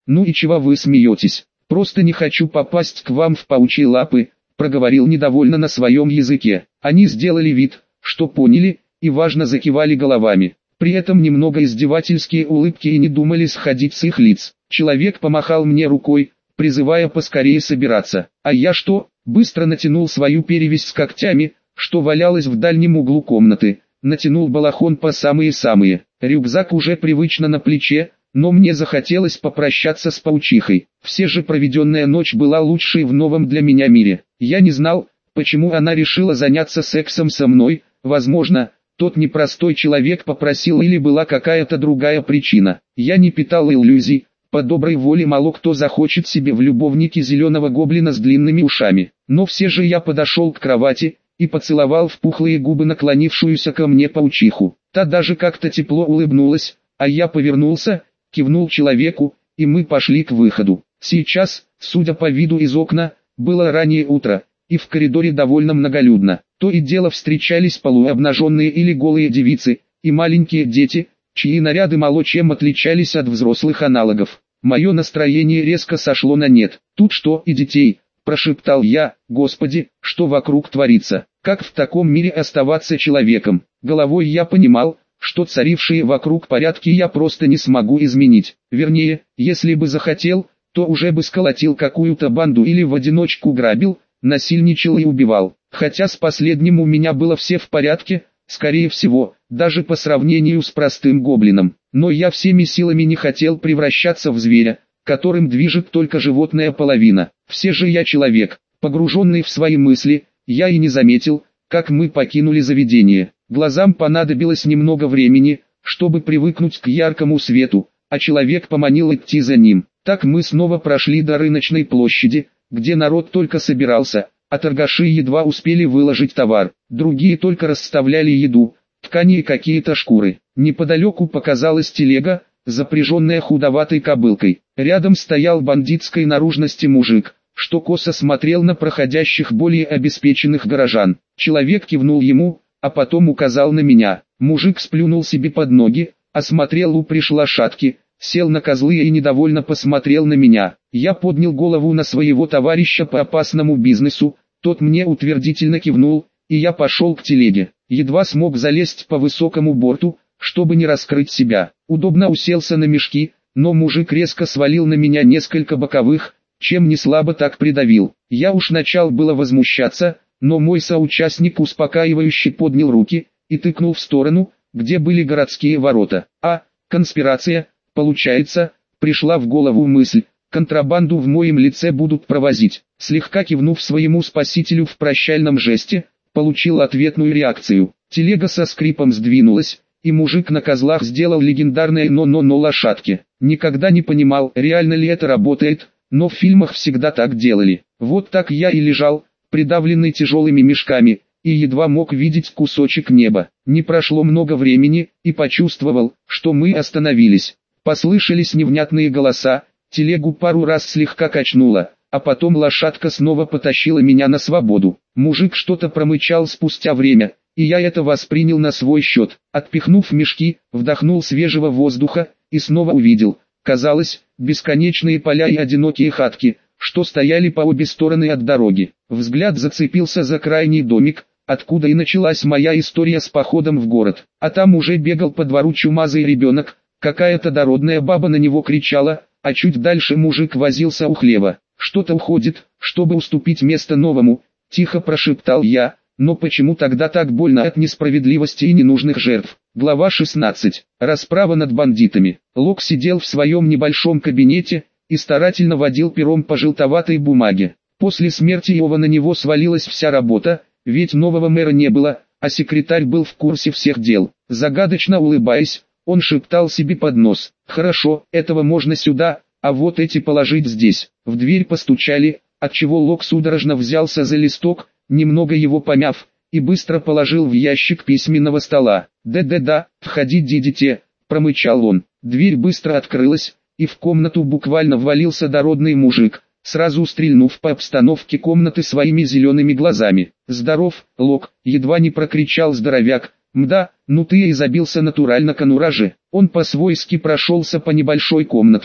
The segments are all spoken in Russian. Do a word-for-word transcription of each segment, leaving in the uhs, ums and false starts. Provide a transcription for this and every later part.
«Ну и чего вы смеетесь? Просто не хочу попасть к вам в паучьи лапы», проговорил недовольно на своем языке. Они сделали вид, что поняли, и важно закивали головами. При этом немного издевательские улыбки и не думали сходить с их лиц. Человек помахал мне рукой, призывая поскорее собираться. А я что? Быстро натянул свою перевязь с когтями, что валялась в дальнем углу комнаты. Натянул балахон по самые-самые. Рюкзак уже привычно на плече, но мне захотелось попрощаться с паучихой. Все же проведенная ночь была лучшей в новом для меня мире. Я не знал, почему она решила заняться сексом со мной. Возможно, тот непростой человек попросил или была какая-то другая причина. Я не питал иллюзий. По доброй воле мало кто захочет себе в любовнике зеленого гоблина с длинными ушами. Но все же я подошел к кровати и поцеловал в пухлые губы наклонившуюся ко мне паучиху. Та даже как-то тепло улыбнулась, а я повернулся, кивнул человеку, и мы пошли к выходу. Сейчас, судя по виду из окна, было раннее утро, и в коридоре довольно многолюдно. То и дело встречались полуобнаженные или голые девицы, и маленькие дети, чьи наряды мало чем отличались от взрослых аналогов. Мое настроение резко сошло на нет. «Тут что и детей?» – прошептал я. «Господи, что вокруг творится? Как в таком мире оставаться человеком?» Головой я понимал, что царившие вокруг порядки я просто не смогу изменить. Вернее, если бы захотел, то уже бы сколотил какую-то банду или в одиночку грабил, насильничал и убивал. Хотя с последним у меня было все в порядке, скорее всего, даже по сравнению с простым гоблином. Но я всеми силами не хотел превращаться в зверя, которым движет только животная половина. Все же я человек, погруженный в свои мысли, я и не заметил, как мы покинули заведение. Глазам понадобилось немного времени, чтобы привыкнуть к яркому свету, а человек поманил идти за ним. Так мы снова прошли до рыночной площади, где народ только собирался, а торгаши едва успели выложить товар, другие только расставляли еду, ткани и какие-то шкуры. Неподалеку показалась телега, запряженная худоватой кобылкой. Рядом стоял бандитской наружности мужик, что косо смотрел на проходящих более обеспеченных горожан. Человек кивнул ему, а потом указал на меня. Мужик сплюнул себе под ноги, осмотрел упряжь лошадки, сел на козлы и недовольно посмотрел на меня. Я поднял голову на своего товарища по опасному бизнесу, тот мне утвердительно кивнул, и я пошел к телеге. Едва смог залезть по высокому борту, чтобы не раскрыть себя. Удобно уселся на мешки, но мужик резко свалил на меня несколько боковых, чем не слабо так придавил. Я уж начал было возмущаться, но мой соучастник успокаивающе поднял руки и тыкнул в сторону, где были городские ворота. А, конспирация, получается, пришла в голову мысль, контрабанду в моем лице будут провозить. Слегка кивнув своему спасителю в прощальном жесте, получил ответную реакцию. Телега со скрипом сдвинулась, и мужик на козлах сделал легендарное «но-но-но» лошадке. Никогда не понимал, реально ли это работает, но в фильмах всегда так делали. Вот так я и лежал, придавленный тяжелыми мешками, и едва мог видеть кусочек неба. Не прошло много времени, и почувствовал, что мы остановились. Послышались невнятные голоса, телегу пару раз слегка качнуло, а потом лошадка снова потащила меня на свободу. Мужик что-то промычал спустя время, и я это воспринял на свой счет. Отпихнув мешки, вдохнул свежего воздуха, и снова увидел, казалось, бесконечные поля и одинокие хатки, что стояли по обе стороны от дороги. Взгляд зацепился за крайний домик, откуда и началась моя история с походом в город. А там уже бегал по двору чумазый ребенок, какая-то дородная баба на него кричала, а чуть дальше мужик возился у хлева. «Что-то уходит, чтобы уступить место новому», — тихо прошептал я, но почему тогда так больно от несправедливости и ненужных жертв? Глава шестнадцать. Расправа над бандитами. Лок сидел в своем небольшом кабинете и старательно водил пером по желтоватой бумаге. После смерти его на него свалилась вся работа, ведь нового мэра не было, а секретарь был в курсе всех дел. Загадочно улыбаясь, он шептал себе под нос: «Хорошо, этого можно сюда, а вот эти положить здесь». В дверь постучали, отчего Лок судорожно взялся за листок, немного его помяв, и быстро положил в ящик письменного стола. «Да-да-да, входите, дитя», — промычал он. Дверь быстро открылась, и в комнату буквально ввалился дородный мужик, сразу стрельнув по обстановке комнаты своими зелеными глазами. «Здоров, Лок», — едва не прокричал здоровяк. «Мда, ну ты и забился натурально конура же». Он по-свойски прошелся по небольшой комнатке,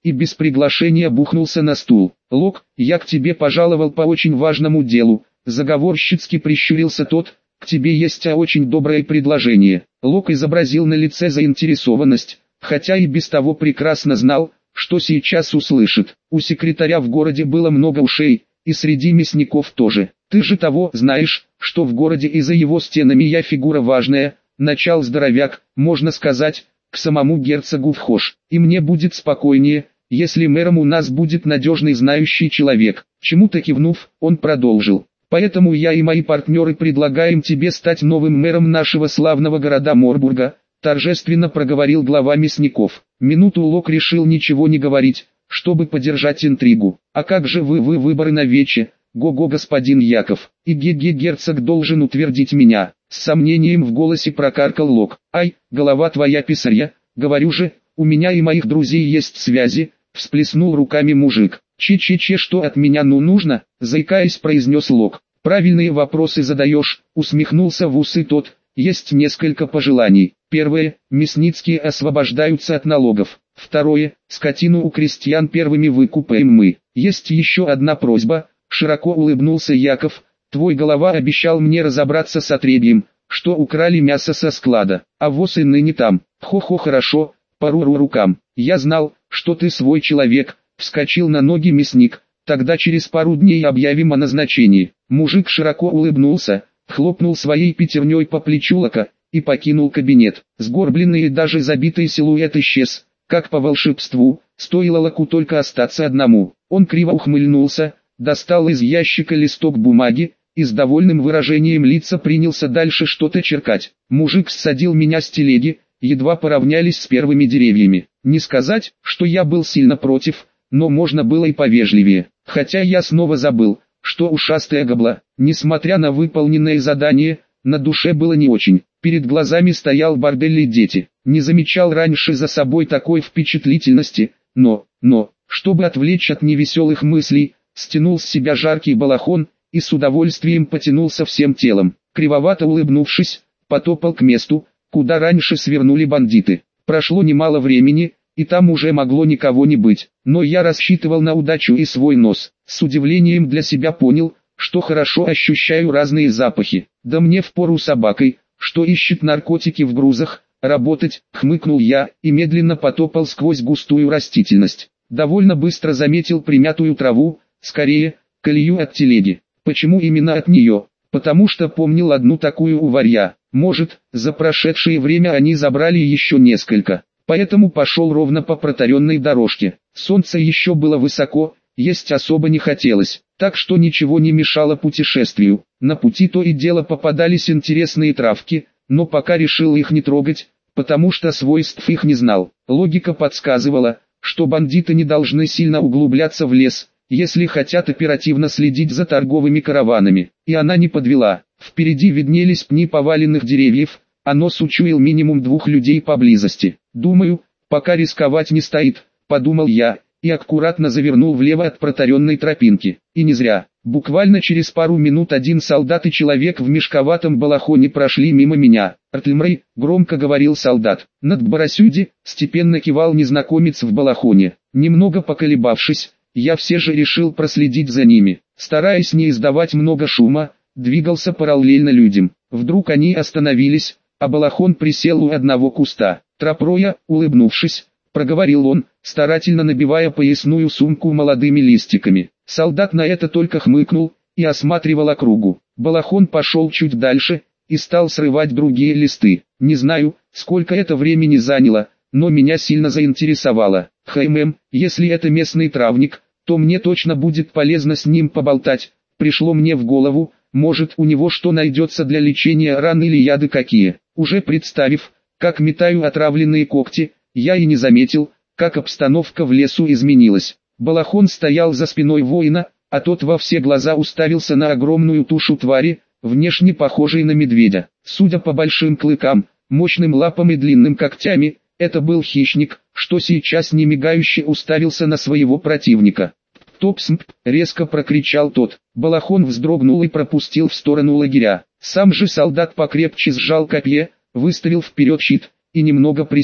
и без приглашения бухнулся на стул. «Лок, я к тебе пожаловал по очень важному делу», заговорщицки прищурился тот, «к тебе есть очень доброе предложение». Лок изобразил на лице заинтересованность, хотя и без того прекрасно знал, что сейчас услышит. У секретаря в городе было много ушей, и среди мясников тоже. «Ты же того знаешь, что в городе и за его стенами я фигура важная», начал здоровяк, «можно сказать, к самому герцогу вхож, и мне будет спокойнее, если мэром у нас будет надежный знающий человек». Чему-то кивнув, он продолжил. «Поэтому я и мои партнеры предлагаем тебе стать новым мэром нашего славного города Морбурга», торжественно проговорил глава мясников. Минуту Лок решил ничего не говорить, чтобы поддержать интригу. «А как же вы, вы выборы на вече? Го-го, господин Яков, и ге-ге герцог должен утвердить меня», с сомнением в голосе прокаркал Лок. «Ай, голова твоя писаря, говорю же, у меня и моих друзей есть связи», всплеснул руками мужик. «Че-че-че, что от меня ну нужно?» заикаясь произнес Лок. «Правильные вопросы задаешь», усмехнулся в усы тот. «Есть несколько пожеланий. Первое, мясницкие освобождаются от налогов. Второе, скотину у крестьян первыми выкупаем мы. Есть еще одна просьба», широко улыбнулся Яков. «Твой голова обещал мне разобраться с отребьем, что украли мясо со склада, а воз и ныне там. Хо-хо, хорошо, пору рукам. Я знал, что ты свой человек», вскочил на ноги мясник. «Тогда через пару дней объявим о назначении». Мужик широко улыбнулся, хлопнул своей пятерней по плечу Лока и покинул кабинет. Сгорбленный и даже забитый силуэт исчез, как по волшебству, стоило Локу только остаться одному. Он криво ухмыльнулся, достал из ящика листок бумаги и с довольным выражением лица принялся дальше что-то черкать. «Мужик ссадил меня с телеги, едва поравнялись с первыми деревьями. Не сказать, что я был сильно против, но можно было и повежливее. Хотя я снова забыл, что ушастая гобла, несмотря на выполненное задание, на душе было не очень. Перед глазами стоял бордель и дети. Не замечал раньше за собой такой впечатлительности, но, но, чтобы отвлечь от невеселых мыслей, стянул с себя жаркий балахон и с удовольствием потянулся всем телом. Кривовато улыбнувшись, потопал к месту, куда раньше свернули бандиты. Прошло немало времени, и там уже могло никого не быть, но я рассчитывал на удачу и свой нос. С удивлением для себя понял, что хорошо ощущаю разные запахи. Да мне впору собакой, что ищет наркотики в грузах, работать, хмыкнул я и медленно потопал сквозь густую растительность. Довольно быстро заметил примятую траву, скорее, колею от телеги. Почему именно от нее? Потому что помнил одну такую у варья. Может, за прошедшее время они забрали еще несколько. Поэтому пошел ровно по протаренной дорожке. Солнце еще было высоко, есть особо не хотелось, так что ничего не мешало путешествию. На пути то и дело попадались интересные травки, но пока решил их не трогать, потому что свойств их не знал. Логика подсказывала, что бандиты не должны сильно углубляться в лес, если хотят оперативно следить за торговыми караванами. И она не подвела. Впереди виднелись пни поваленных деревьев, а нос учуял минимум двух людей поблизости. «Думаю, пока рисковать не стоит», — подумал я, и аккуратно завернул влево от протаренной тропинки. И не зря. Буквально через пару минут один солдат и человек в мешковатом балахоне прошли мимо меня. «Артемрей», — громко говорил солдат. «Над Барасюди», — степенно кивал незнакомец в балахоне. Немного поколебавшись, я все же решил проследить за ними. Стараясь не издавать много шума, двигался параллельно людям. Вдруг они остановились, а балахон присел у одного куста. «Тропроя», улыбнувшись, проговорил он, старательно набивая поясную сумку молодыми листиками. Солдат на это только хмыкнул и осматривал округу. Балахон пошел чуть дальше и стал срывать другие листы. Не знаю, сколько это времени заняло, но меня сильно заинтересовало. «Хэм, если это местный травник, то мне точно будет полезно с ним поболтать». Пришло мне в голову, может у него что найдется для лечения ран или яды какие. Уже представив, как метаю отравленные когти, я и не заметил, как обстановка в лесу изменилась. Балахон стоял за спиной воина, а тот во все глаза уставился на огромную тушу твари, внешне похожей на медведя. Судя по большим клыкам, мощным лапам и длинным когтями, это был хищник, что сейчас немигающе уставился на своего противника. «Топсмп!» — резко прокричал тот. Балахон вздрогнул и пропустил в сторону лагеря. Сам же солдат покрепче сжал копье, выставил вперед щит и немного присел.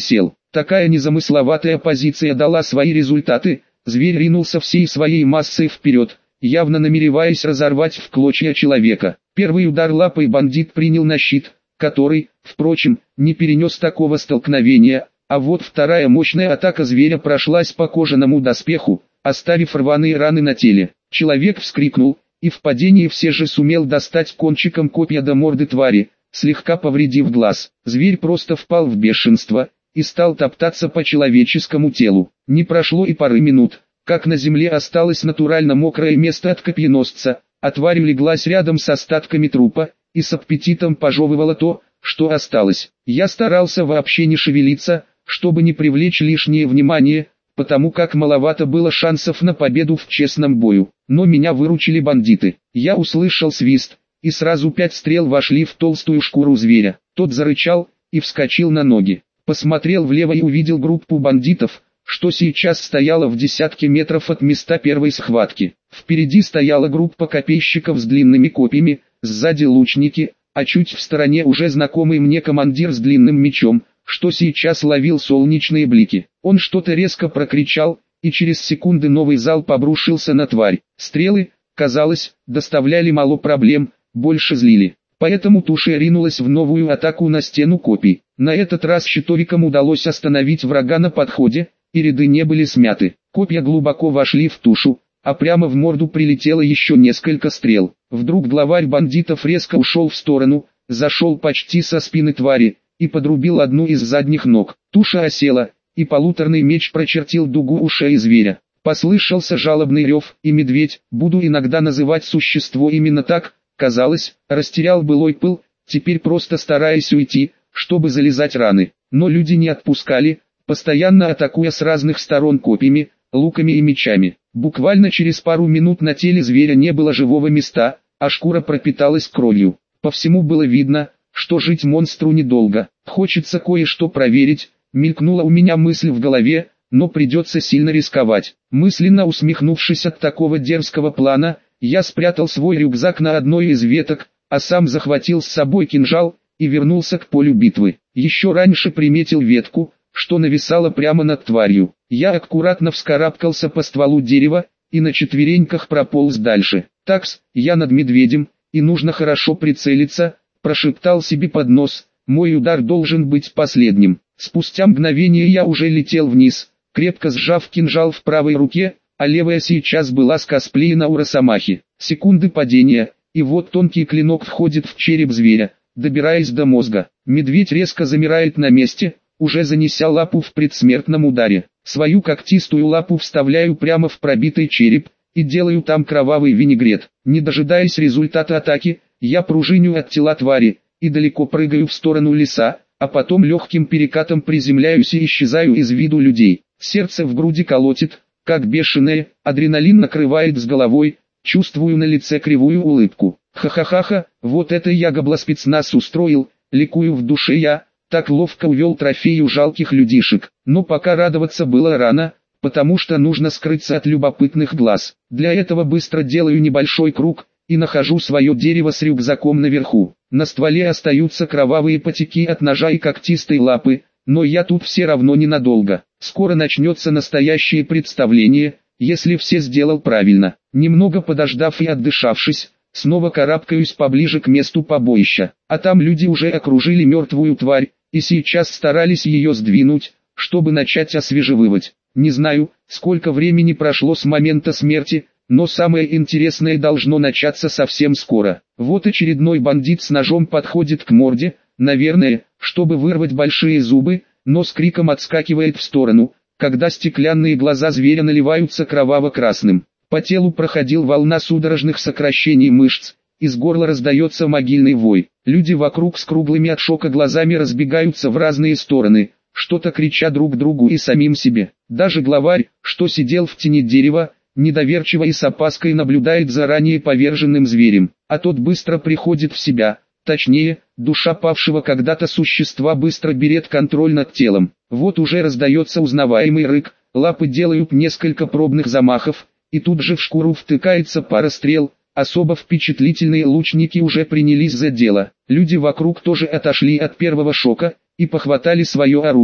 Такая незамысловатая позиция дала свои результаты, зверь ринулся всей своей массой вперед, явно намереваясь разорвать в клочья человека. Первый удар лапой бандит принял на щит, который, впрочем, не перенес такого столкновения, а вот вторая мощная атака зверя прошлась по кожаному доспеху, оставив рваные раны на теле. Человек вскрикнул, и в падении все же сумел достать кончиком копья до морды твари, слегка повредив глаз. Зверь просто впал в бешенство и стал топтаться по человеческому телу. Не прошло и пары минут, как на земле осталось натурально мокрое место от копьеносца, а тварь улеглась рядом с остатками трупа и с аппетитом пожевывала то, что осталось. Я старался вообще не шевелиться, чтобы не привлечь лишнее внимание, потому как маловато было шансов на победу в честном бою. Но меня выручили бандиты. Я услышал свист, и сразу пять стрел вошли в толстую шкуру зверя. Тот зарычал и вскочил на ноги. Посмотрел влево и увидел группу бандитов, что сейчас стояла в десятке метров от места первой схватки. Впереди стояла группа копейщиков с длинными копьями, сзади лучники, а чуть в стороне уже знакомый мне командир с длинным мечом, что сейчас ловил солнечные блики. Он что-то резко прокричал, и через секунды новый залп обрушился на тварь. Стрелы, казалось, доставляли мало проблем, больше злили. Поэтому туша ринулась в новую атаку на стену копий. На этот раз щитовикам удалось остановить врага на подходе, и ряды не были смяты. Копья глубоко вошли в тушу, а прямо в морду прилетело еще несколько стрел. Вдруг главарь бандитов резко ушел в сторону, зашел почти со спины твари, и подрубил одну из задних ног. Туша осела, и полуторный меч прочертил дугу у шеи зверя. Послышался жалобный рев, и медведь, буду иногда называть существо именно так, казалось, растерял былой пыл, теперь просто стараясь уйти, чтобы залезать раны. Но люди не отпускали, постоянно атакуя с разных сторон копьями, луками и мечами. Буквально через пару минут на теле зверя не было живого места, а шкура пропиталась кровью. По всему было видно, что жить монстру недолго. Хочется кое-что проверить, мелькнула у меня мысль в голове, но придется сильно рисковать. Мысленно усмехнувшись от такого дерзкого плана, я спрятал свой рюкзак на одной из веток, а сам захватил с собой кинжал и вернулся к полю битвы. Еще раньше приметил ветку, что нависала прямо над тварью. Я аккуратно вскарабкался по стволу дерева и на четвереньках прополз дальше. «Такс, я над медведем, и нужно хорошо прицелиться», – прошептал себе под нос, «мой удар должен быть последним». Спустя мгновение я уже летел вниз, крепко сжав кинжал в правой руке, а левая сейчас была скосплеена у росомахи. Секунды падения, и вот тонкий клинок входит в череп зверя, добираясь до мозга. Медведь резко замирает на месте, уже занеся лапу в предсмертном ударе. Свою когтистую лапу вставляю прямо в пробитый череп, и делаю там кровавый винегрет. Не дожидаясь результата атаки, я пружиню от тела твари, и далеко прыгаю в сторону леса, а потом легким перекатом приземляюсь и исчезаю из виду людей. Сердце в груди колотит, как бешеное, адреналин накрывает с головой, чувствую на лице кривую улыбку. Ха-ха-ха-ха, вот это я габлоспецназ устроил, ликую в душе я, так ловко увел трофею жалких людишек. Но пока радоваться было рано, потому что нужно скрыться от любопытных глаз. Для этого быстро делаю небольшой круг, и нахожу свое дерево с рюкзаком наверху. На стволе остаются кровавые потеки от ножа и когтистой лапы, но я тут все равно ненадолго. Скоро начнется настоящее представление, если все сделал правильно. Немного подождав и отдышавшись, снова карабкаюсь поближе к месту побоища. А там люди уже окружили мертвую тварь, и сейчас старались ее сдвинуть, чтобы начать освежевывать. Не знаю, сколько времени прошло с момента смерти, но самое интересное должно начаться совсем скоро. Вот очередной бандит с ножом подходит к морде, наверное, чтобы вырвать большие зубы, но с криком отскакивает в сторону, когда стеклянные глаза зверя наливаются кроваво-красным. По телу проходил волна судорожных сокращений мышц, из горла раздается могильный вой. Люди вокруг с круглыми от шока глазами разбегаются в разные стороны, что-то крича друг другу и самим себе. Даже главарь, что сидел в тени дерева, недоверчиво и с опаской наблюдает за ранее поверженным зверем, а тот быстро приходит в себя, точнее, душа павшего когда-то существа быстро берет контроль над телом. Вот уже раздается узнаваемый рык, лапы делают несколько пробных замахов, и тут же в шкуру втыкается пара стрел. Особо впечатлительные лучники уже принялись за дело. Люди вокруг тоже отошли от первого шока и похватали свое оружие.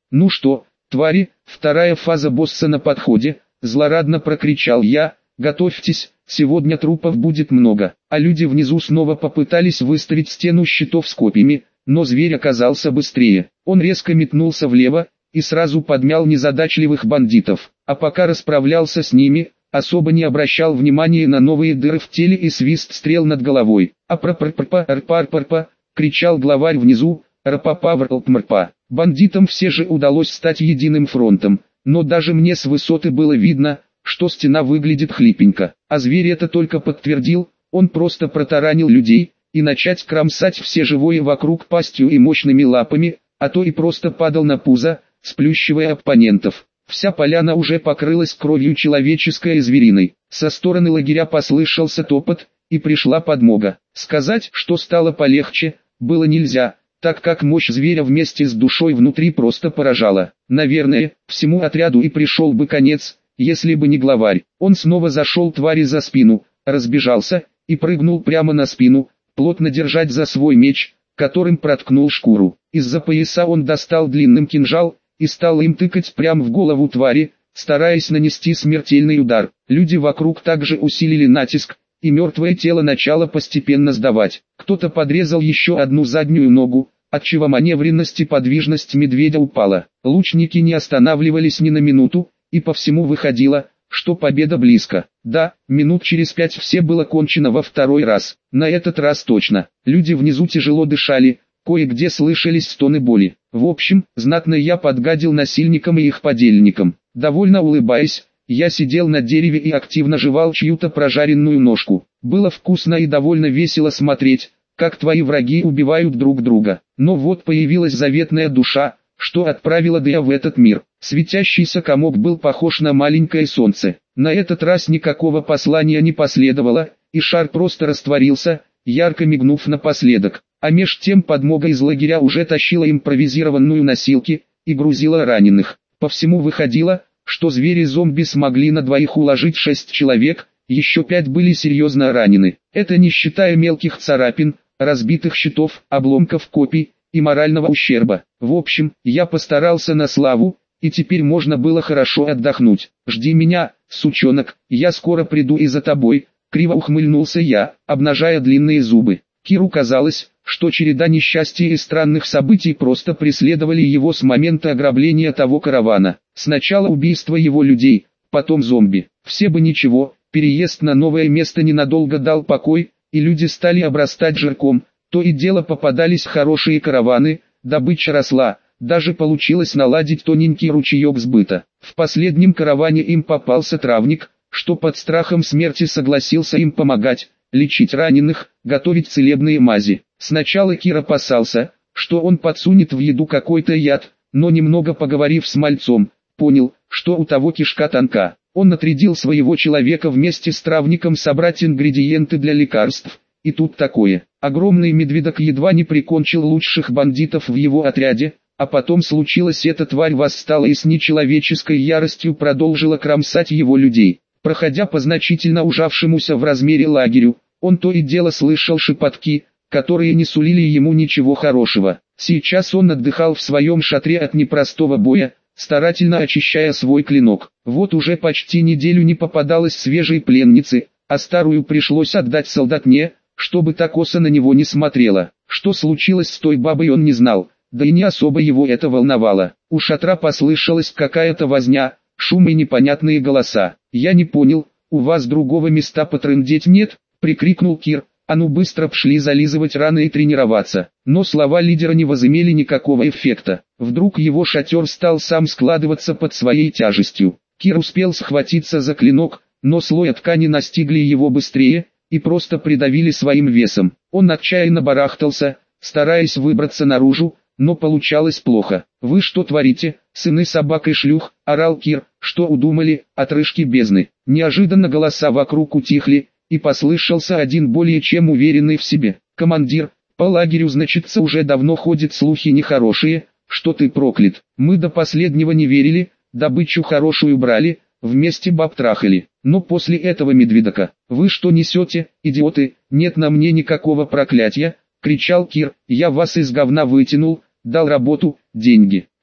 Ну что, твари, вторая фаза босса на подходе, злорадно прокричал я, готовьтесь, сегодня трупов будет много. А люди внизу снова попытались выставить стену щитов с копьями, но зверь оказался быстрее. Он резко метнулся влево и сразу подмял незадачливых бандитов, а пока расправлялся с ними, особо не обращал внимания на новые дыры в теле и свист стрел над головой. «Апрапрапа-арпарпарпа!» — кричал главарь внизу, «рапапаврлпмрпа!» Бандитам все же удалось стать единым фронтом, но даже мне с высоты было видно, что стена выглядит хлипенько, а зверь это только подтвердил. Он просто протаранил людей, и начать кромсать все живое вокруг пастью и мощными лапами, а то и просто падал на пузо, сплющивая оппонентов. Вся поляна уже покрылась кровью человеческой и звериной. Со стороны лагеря послышался топот, и пришла подмога. Сказать, что стало полегче, было нельзя, так как мощь зверя вместе с душой внутри просто поражала. Наверное, всему отряду и пришел бы конец, если бы не главарь. Он снова зашел твари за спину, разбежался и прыгнул прямо на спину, плотно держать за свой меч, которым проткнул шкуру. Из-за пояса он достал длинным кинжал и стал им тыкать прямо в голову твари, стараясь нанести смертельный удар. Люди вокруг также усилили натиск, и мертвое тело начало постепенно сдавать. Кто-то подрезал еще одну заднюю ногу, отчего маневренность и подвижность медведя упала. Лучники не останавливались ни на минуту, и по всему выходило, что победа близко. Да, минут через пять все было кончено во второй раз. На этот раз точно. Люди внизу тяжело дышали, кое-где слышались стоны боли. В общем, знатно я подгадил насильникам и их подельникам. Довольно улыбаясь, я сидел на дереве и активно жевал чью-то прожаренную ножку. Было вкусно и довольно весело смотреть, как твои враги убивают друг друга. Но вот появилась заветная душа, что отправила Дэя в этот мир. Светящийся комок был похож на маленькое солнце. На этот раз никакого послания не последовало, и шар просто растворился, ярко мигнув напоследок. А меж тем подмога из лагеря уже тащила импровизированную носилки и грузила раненых. По всему выходило, что звери-зомби смогли на двоих уложить шесть человек, еще пять были серьезно ранены. Это не считая мелких царапин, разбитых щитов, обломков копий и морального ущерба. В общем, я постарался на славу, и теперь можно было хорошо отдохнуть. «Жди меня, сучонок, я скоро приду и за тобой», — криво ухмыльнулся я, обнажая длинные зубы. Киру казалось, что череда несчастий и странных событий просто преследовали его с момента ограбления того каравана. Сначала убийство его людей, потом зомби. Все бы ничего, переезд на новое место ненадолго дал покой, и люди стали обрастать жирком. То и дело попадались хорошие караваны, добыча росла, даже получилось наладить тоненький ручеек сбыта. В последнем караване им попался травник, что под страхом смерти согласился им помогать, лечить раненых, готовить целебные мази. Сначала Кир опасался, что он подсунет в еду какой-то яд, но немного поговорив с мальцом, понял, что у того кишка тонка. Он отрядил своего человека вместе с травником собрать ингредиенты для лекарств, и тут такое. Огромный медведок едва не прикончил лучших бандитов в его отряде, а потом случилось, эта тварь восстала и с нечеловеческой яростью продолжила кромсать его людей. Проходя по значительно ужавшемуся в размере лагерю, он то и дело слышал шепотки, которые не сулили ему ничего хорошего. Сейчас он отдыхал в своем шатре от непростого боя, старательно очищая свой клинок. Вот уже почти неделю не попадалось свежей пленницы, а старую пришлось отдать солдатне, чтобы та косо на него не смотрела. Что случилось с той бабой, он не знал, да и не особо его это волновало. У шатра послышалась какая-то возня, шум и непонятные голоса. «Я не понял, у вас другого места потрындеть нет?» — прикрикнул Кир. «А ну быстро пшли зализывать раны и тренироваться». Но слова лидера не возымели никакого эффекта. Вдруг его шатер стал сам складываться под своей тяжестью. Кир успел схватиться за клинок, но слои ткани настигли его быстрее и просто придавили своим весом. Он отчаянно барахтался, стараясь выбраться наружу, но получалось плохо. «Вы что творите, сыны собак и шлюх?» — орал Кир. «Что удумали, отрыжки бездны?» Неожиданно голоса вокруг утихли, и послышался один более чем уверенный в себе. «Командир, по лагерю, значится, уже давно ходят слухи нехорошие, что ты проклят. Мы до последнего не верили, добычу хорошую брали, вместе баб трахали. Но после этого медведока, вы что несете, идиоты? Нет на мне никакого проклятия!» — кричал Кир. «Я вас из говна вытянул, дал работу, деньги.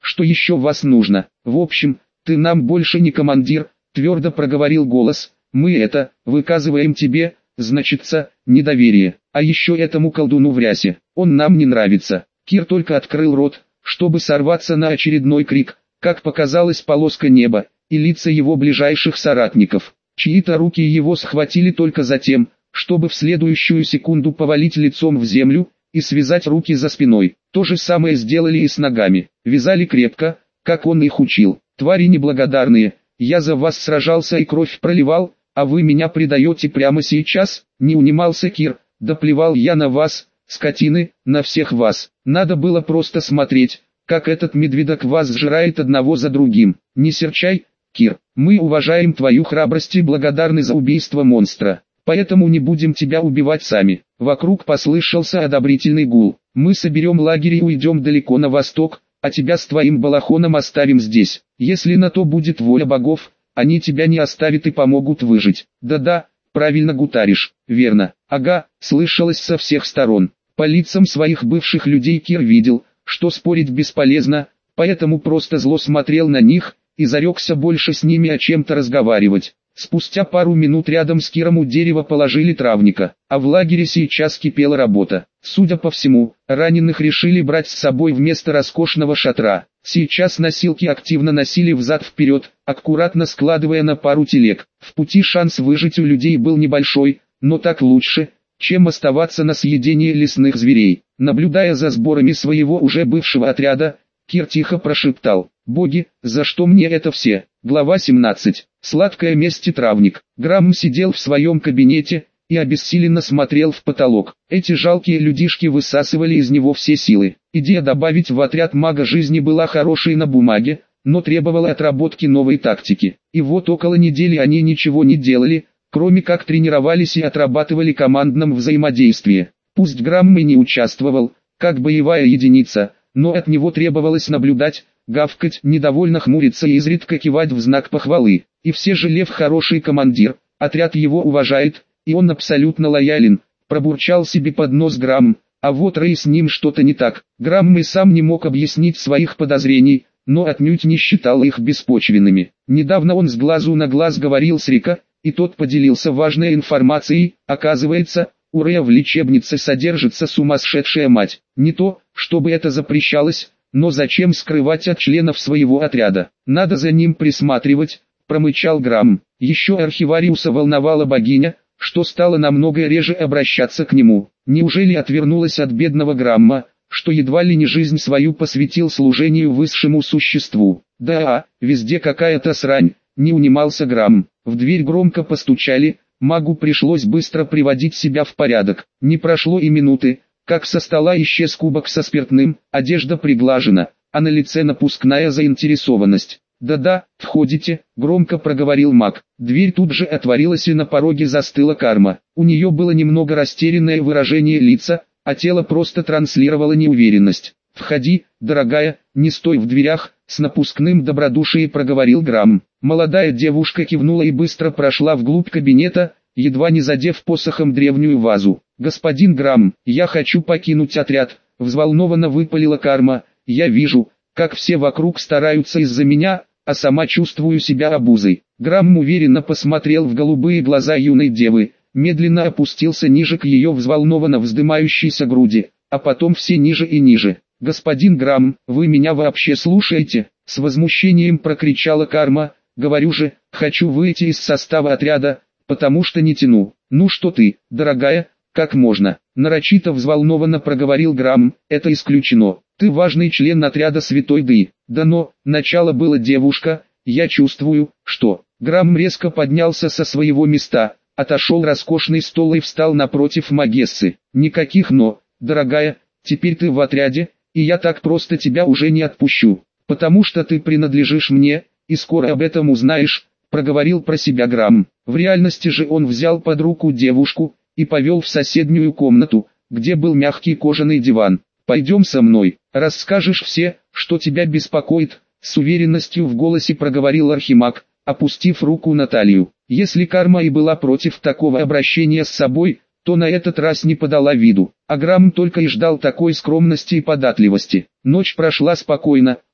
что еще вас нужно? В общем, ты нам больше не командир, твердо проговорил голос. Мы это, выказываем тебе, значится, недоверие. А еще этому колдуну в рясе, он нам не нравится. Кир только открыл рот, чтобы сорваться на очередной крик, как показалась полоска неба, и лица его ближайших соратников. Чьи-то руки его схватили только за тем, чтобы в следующую секунду повалить лицом в землю и связать руки за спиной. То же самое сделали и с ногами. Вязали крепко, как он их учил. Твари неблагодарные, я за вас сражался и кровь проливал, а вы меня предаете прямо сейчас? Не унимался Кир. Да плевал я на вас, скотины, на всех вас. Надо было просто смотреть, как этот медведок вас сжирает одного за другим. Не серчай, Кир, мы уважаем твою храбрость и благодарны за убийство монстра. Поэтому не будем тебя убивать сами. Вокруг послышался одобрительный гул. Мы соберем лагерь и уйдем далеко на восток, а тебя с твоим балахоном оставим здесь. Если на то будет воля богов, они тебя не оставят и помогут выжить. Да-да, правильно гутаришь, верно. Ага, слышалось со всех сторон. По лицам своих бывших людей Кир видел, что спорить бесполезно, поэтому просто зло смотрел на них и зарекся больше с ними о чем-то разговаривать. Спустя пару минут рядом с Киром у дерева положили травника, а в лагере сейчас кипела работа. Судя по всему, раненых решили брать с собой вместо роскошного шатра. Сейчас носилки активно носили взад-вперед, аккуратно складывая на пару телег. В пути шанс выжить у людей был небольшой, но так лучше, чем оставаться на съедении лесных зверей. Наблюдая за сборами своего уже бывшего отряда, Кир тихо прошептал: «Боги, за что мне это все?» Глава семнадцать. Сладкая месть и травник. Грамм сидел в своем кабинете и обессиленно смотрел в потолок. Эти жалкие людишки высасывали из него все силы. Идея добавить в отряд мага жизни была хорошей на бумаге, но требовала отработки новой тактики. И вот около недели они ничего не делали, кроме как тренировались и отрабатывали командном взаимодействии. Пусть Грамм и не участвовал, как боевая единица, но от него требовалось наблюдать, гавкать, недовольно хмуриться и изредка кивать в знак похвалы. И все же Лев хороший командир, отряд его уважает, и он абсолютно лоялен, пробурчал себе под нос Грамм. А вот Рэй с ним что-то не так. Грамм и сам не мог объяснить своих подозрений, но отнюдь не считал их беспочвенными. Недавно он с глазу на глаз говорил с Рика, и тот поделился важной информацией. Оказывается, у Рэя в лечебнице содержится сумасшедшая мать. Не то, чтобы это запрещалось, но зачем скрывать от членов своего отряда? Надо за ним присматривать, промычал Грамм. Еще архивариуса волновала богиня, что стало намного реже обращаться к нему. Неужели отвернулась от бедного Грамма, что едва ли не жизнь свою посвятил служению высшему существу? Да, везде какая-то срань, не унимался Грамм. В дверь громко постучали, магу пришлось быстро приводить себя в порядок. Не прошло и минуты, как со стола исчез кубок со спиртным, одежда приглажена, а на лице напускная заинтересованность. «Да-да, входите», — громко проговорил маг. Дверь тут же отворилась и на пороге застыла Карма. У нее было немного растерянное выражение лица, а тело просто транслировало неуверенность. «Входи, дорогая, не стой в дверях», — с напускным добродушием проговорил Грамм. Молодая девушка кивнула и быстро прошла вглубь кабинета, едва не задев посохом древнюю вазу. «Господин Грамм, я хочу покинуть отряд», — взволнованно выпалила Карма. «Я вижу, как все вокруг стараются из-за меня, а сама чувствую себя обузой». Грамм уверенно посмотрел в голубые глаза юной девы, медленно опустился ниже к ее взволнованно вздымающейся груди, а потом все ниже и ниже. «Господин Грамм, вы меня вообще слушаете?» — с возмущением прокричала Карма. «Говорю же, хочу выйти из состава отряда, потому что не тяну». «Ну что ты, дорогая, как можно?» — нарочито взволнованно проговорил Грамм. «Это исключено. Ты важный член отряда Святой Ды». «Да но, начало было девушка, я чувствую, что...» Грамм резко поднялся со своего места, отошел роскошный стол и встал напротив Магессы. «Никаких «но», дорогая, теперь ты в отряде, и я так просто тебя уже не отпущу, потому что ты принадлежишь мне, и скоро об этом узнаешь», — проговорил про себя Грамм. В реальности же он взял под руку девушку и повел в соседнюю комнату, где был мягкий кожаный диван. «Пойдем со мной, расскажешь все, что тебя беспокоит», — с уверенностью в голосе проговорил архимаг, опустив руку на талию. Если Карма и была против такого обращения с собой, то на этот раз не подала виду, а Грамм только и ждал такой скромности и податливости. Ночь прошла спокойно,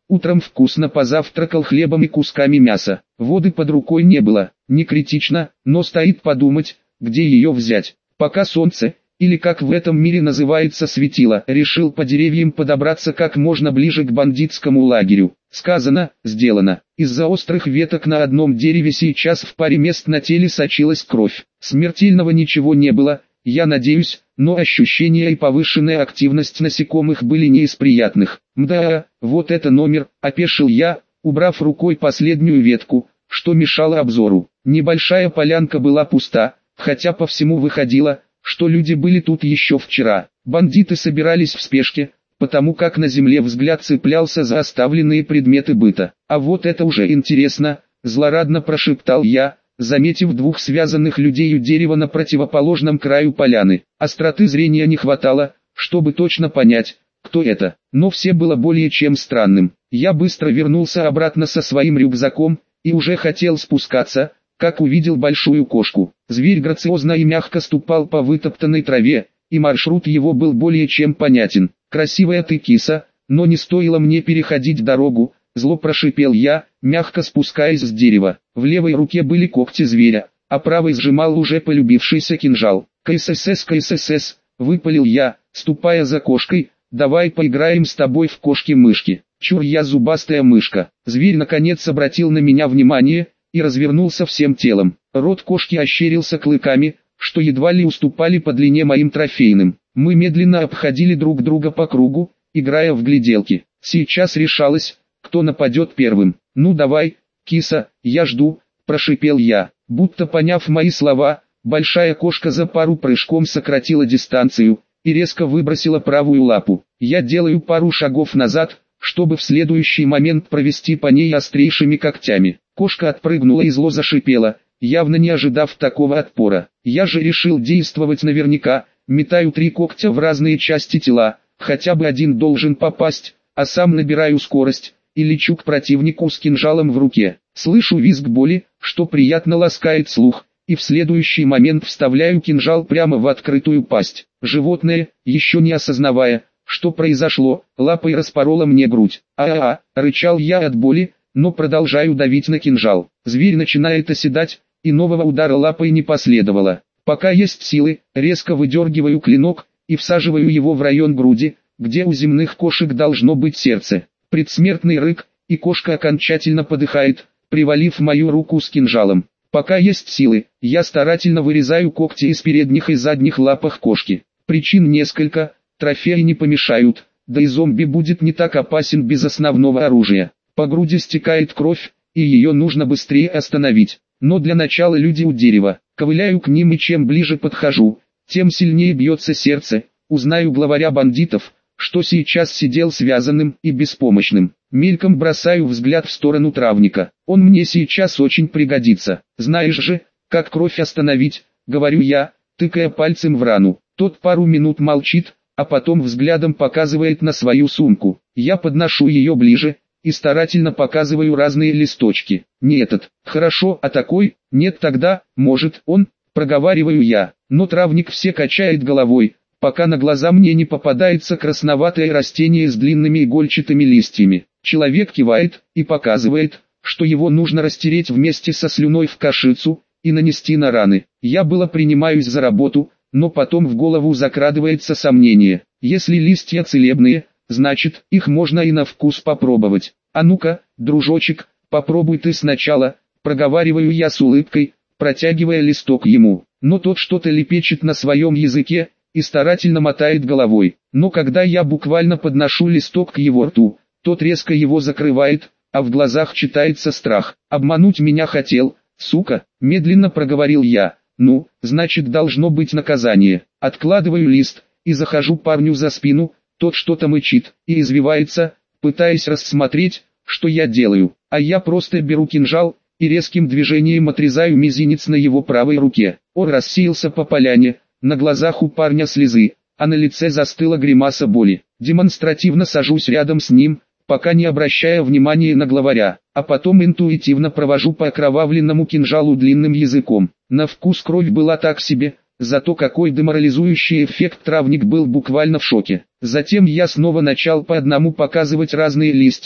Утром вкусно позавтракал хлебом и кусками мяса. Воды под рукой не было, не критично, но стоит подумать, где ее взять. Пока солнце, или как в этом мире называется светило, решил по деревьям подобраться как можно ближе к бандитскому лагерю. Сказано, сделано. Из-за острых веток на одном дереве сейчас в паре мест на теле сочилась кровь. Смертельного ничего не было, я надеюсь, но ощущения и повышенная активность насекомых были не из приятных. Мда, вот это номер, опешил я, убрав рукой последнюю ветку, что мешало обзору. Небольшая полянка была пуста, хотя по всему выходило, что люди были тут еще вчера. Бандиты собирались в спешке, потому как на земле взгляд цеплялся за оставленные предметы быта. А вот это уже интересно, злорадно прошептал я, заметив двух связанных людей у дерева на противоположном краю поляны. Остроты зрения не хватало, чтобы точно понять, кто это, но все было более чем странным. Я быстро вернулся обратно со своим рюкзаком, и уже хотел спускаться, как увидел большую кошку. Зверь грациозно и мягко ступал по вытоптанной траве, и маршрут его был более чем понятен. «Красивая ты, киса, но не стоило мне переходить дорогу», зло прошипел я, мягко спускаясь с дерева. В левой руке были когти зверя, а правой сжимал уже полюбившийся кинжал. «КСС, КСС», выпалил я, ступая за кошкой, «давай поиграем с тобой в кошки-мышки». «Чур, я зубастая мышка». Зверь наконец обратил на меня внимание и развернулся всем телом. Рот кошки ощерился клыками, что едва ли уступали по длине моим трофейным. Мы медленно обходили друг друга по кругу, играя в гляделки. Сейчас решалось, кто нападет первым. «Ну давай, киса, я жду», – прошипел я. Будто поняв мои слова, большая кошка за пару прыжком сократила дистанцию и резко выбросила правую лапу. Я делаю пару шагов назад, чтобы в следующий момент провести по ней острейшими когтями. Кошка отпрыгнула и зло зашипела, явно не ожидав такого отпора. Я же решил действовать наверняка, метаю три когтя в разные части тела, хотя бы один должен попасть, а сам набираю скорость и лечу к противнику с кинжалом в руке. Слышу визг боли, что приятно ласкает слух, и в следующий момент вставляю кинжал прямо в открытую пасть. Животное, еще не осознавая, что произошло, лапой распорола мне грудь. «А-а-а», рычал я от боли, но продолжаю давить на кинжал. Зверь начинает оседать, и нового удара лапой не последовало. Пока есть силы, резко выдергиваю клинок и всаживаю его в район груди, где у земных кошек должно быть сердце. Предсмертный рык, и кошка окончательно подыхает, привалив мою руку с кинжалом. Пока есть силы, я старательно вырезаю когти из передних и задних лапах кошки. Причин несколько, трофеи не помешают, да и зомби будет не так опасен без основного оружия. По груди стекает кровь, и ее нужно быстрее остановить. Но для начала люди у дерева. Ковыляю к ним, и чем ближе подхожу, тем сильнее бьется сердце. Узнаю главаря бандитов, что сейчас сидел связанным и беспомощным. Мельком бросаю взгляд в сторону травника. Он мне сейчас очень пригодится. Знаешь же, как кровь остановить, говорю я, тыкая пальцем в рану. Тот пару минут молчит, а потом взглядом показывает на свою сумку. Я подношу ее ближе и старательно показываю разные листочки. Не этот, хорошо, а такой, нет, тогда, может, он, проговариваю я. Но травник все качает головой, пока на глаза мне не попадается красноватое растение с длинными игольчатыми листьями. Человек кивает и показывает, что его нужно растереть вместе со слюной в кашицу и нанести на раны. Я было принимаюсь за работу, но потом в голову закрадывается сомнение. Если листья целебные, значит, их можно и на вкус попробовать. А ну-ка, дружочек, попробуй ты сначала, проговариваю я с улыбкой, протягивая листок ему. Но тот что-то лепечет на своем языке и старательно мотает головой. Но когда я буквально подношу листок к его рту, тот резко его закрывает, а в глазах читается страх. «Обмануть меня хотел, сука», медленно проговорил я. «Ну, значит, должно быть наказание». Откладываю лист и захожу парню за спину, тот что-то мычит и извивается, пытаясь рассмотреть, что я делаю. А я просто беру кинжал и резким движением отрезаю мизинец на его правой руке. Он рассеялся по поляне, на глазах у парня слезы, а на лице застыла гримаса боли. Демонстративно сажусь рядом с ним, пока не обращая внимания на главаря, а потом интуитивно провожу по окровавленному кинжалу длинным языком. На вкус кровь была так себе, зато какой деморализующий эффект, травник был буквально в шоке. Затем я снова начал по одному показывать разные листья,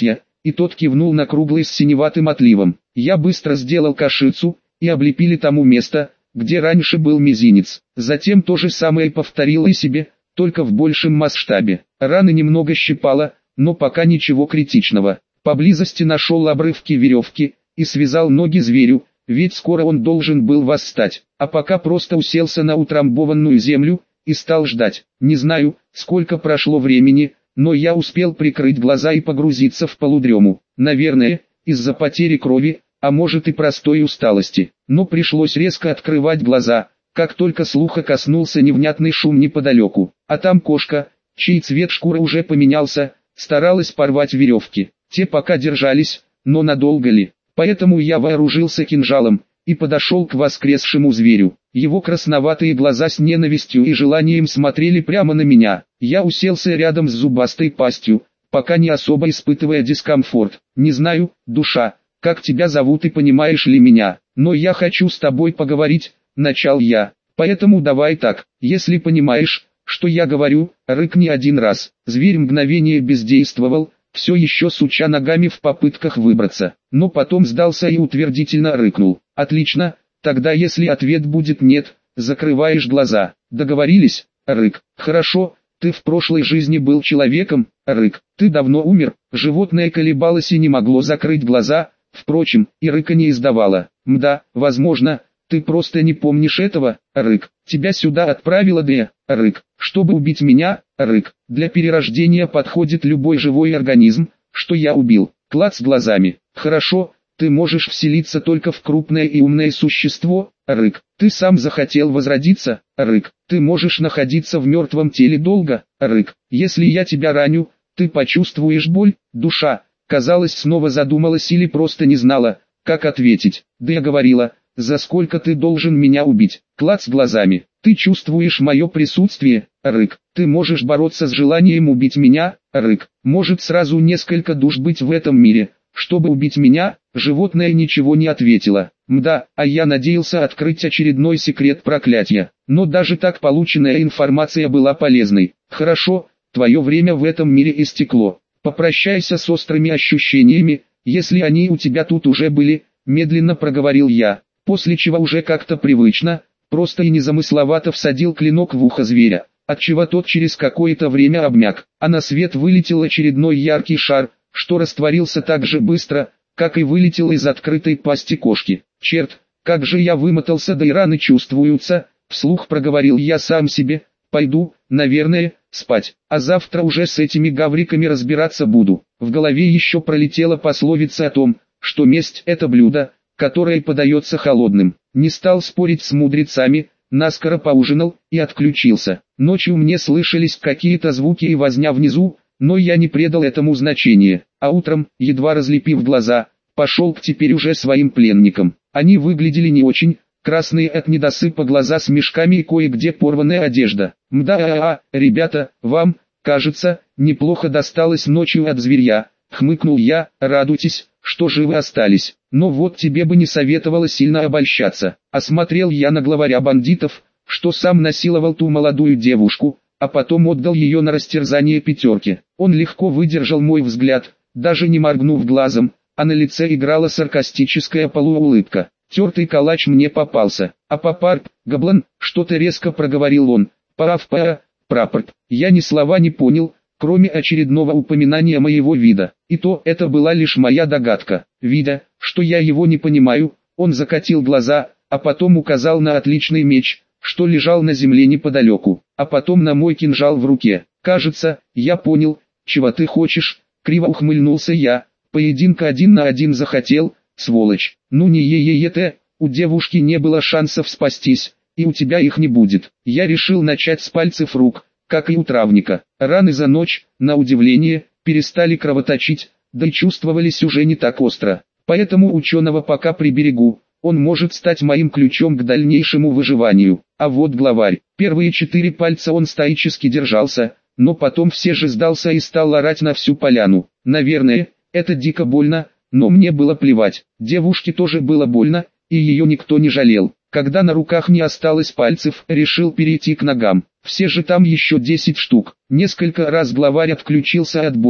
и тот кивнул на круглый с синеватым отливом. Я быстро сделал кашицу, и облепили тому место, где раньше был мизинец. Затем то же самое повторил и себе, только в большем масштабе. Раны немного щипало, но пока ничего критичного. Поблизости нашел обрывки веревки, и связал ноги зверю, ведь скоро он должен был восстать. А пока просто уселся на утрамбованную землю, и стал ждать. Не знаю, сколько прошло времени, но я успел прикрыть глаза и погрузиться в полудрему. Наверное, из-за потери крови, а может и простой усталости. Но пришлось резко открывать глаза, как только слуха коснулся невнятный шум неподалеку. А там кошка, чей цвет шкуры уже поменялся, старалась порвать веревки. Те пока держались, но надолго ли? Поэтому я вооружился кинжалом и подошел к воскресшему зверю. Его красноватые глаза с ненавистью и желанием смотрели прямо на меня. Я уселся рядом с зубастой пастью, пока не особо испытывая дискомфорт. Не знаю, душа, как тебя зовут и понимаешь ли меня, но я хочу с тобой поговорить, начал я. Поэтому давай так, если понимаешь, что я говорю, рыкни один раз. Зверь мгновение бездействовал, все еще суча ногами в попытках выбраться, но потом сдался и утвердительно рыкнул. Отлично, тогда если ответ будет нет, закрываешь глаза. Договорились? Рык. Хорошо, ты в прошлой жизни был человеком? Рык. Ты давно умер? Животное колебалось и не могло закрыть глаза, впрочем, и рыка не издавало. Мда, возможно, ты просто не помнишь этого? Рык. Тебя сюда отправила Д. Рык. Чтобы убить меня? Рык. Для перерождения подходит любой живой организм, что я убил. Клац глазами. Хорошо, ты можешь вселиться только в крупное и умное существо? Рык. Ты сам захотел возродиться? Рык. Ты можешь находиться в мертвом теле долго? Рык. Если я тебя раню, ты почувствуешь боль? Душа, казалось, снова задумалась или просто не знала, как ответить. Да я говорила, за сколько ты должен меня убить? Клац глазами. Ты чувствуешь мое присутствие? Рык. Ты можешь бороться с желанием убить меня? Рык. Может сразу несколько душ быть в этом мире, чтобы убить меня? Животное ничего не ответило. Мда, а я надеялся открыть очередной секрет проклятия. Но даже так полученная информация была полезной. Хорошо, твое время в этом мире истекло. Попрощайся с острыми ощущениями, если они у тебя тут уже были, медленно проговорил я. После чего уже как-то привычно, просто и незамысловато всадил клинок в ухо зверя, отчего тот через какое-то время обмяк, а на свет вылетел очередной яркий шар, что растворился так же быстро, как и вылетел из открытой пасти кошки. Черт, как же я вымотался, да и раны чувствуются, вслух проговорил я сам себе, пойду, наверное, спать, а завтра уже с этими гавриками разбираться буду. В голове еще пролетела пословица о том, что месть – это блюдо, которое подается холодным. Не стал спорить с мудрецами, наскоро поужинал и отключился. Ночью мне слышались какие-то звуки и возня внизу, но я не придал этому значения, а утром, едва разлепив глаза, пошел к теперь уже своим пленникам. Они выглядели не очень, красные от недосыпа глаза с мешками и кое-где порванная одежда. Мда-а-а, ребята, вам, кажется, неплохо досталось ночью от зверя, хмыкнул я, радуйтесь, что живы остались. Но вот тебе бы не советовало сильно обольщаться. Осмотрел я на главаря бандитов, что сам насиловал ту молодую девушку, а потом отдал ее на растерзание пятерке. Он легко выдержал мой взгляд, даже не моргнув глазом, а на лице играла саркастическая полуулыбка. Тертый калач мне попался. А папарп, гоблан, что-то резко проговорил он. Параф-пара, прапорт. Я ни слова не понял, кроме очередного упоминания моего вида. И то это была лишь моя догадка. Видя, что я его не понимаю, он закатил глаза, а потом указал на отличный меч, что лежал на земле неподалеку, а потом на мой кинжал в руке. Кажется, я понял, чего ты хочешь, криво ухмыльнулся я. Поединка один на один захотел, сволочь. Ну не е-е-е-те, у девушки не было шансов спастись, и у тебя их не будет. Я решил начать с пальцев рук, как и у травника. Раны за ночь, на удивление, перестали кровоточить, да и чувствовались уже не так остро. Поэтому ученого пока приберегу, он может стать моим ключом к дальнейшему выживанию. А вот главарь, первые четыре пальца он стоически держался, но потом все же сдался и стал орать на всю поляну. Наверное, это дико больно, но мне было плевать. Девушке тоже было больно, и ее никто не жалел. Когда на руках не осталось пальцев, решил перейти к ногам. Все же там еще десять штук. Несколько раз главарь отключился от боли,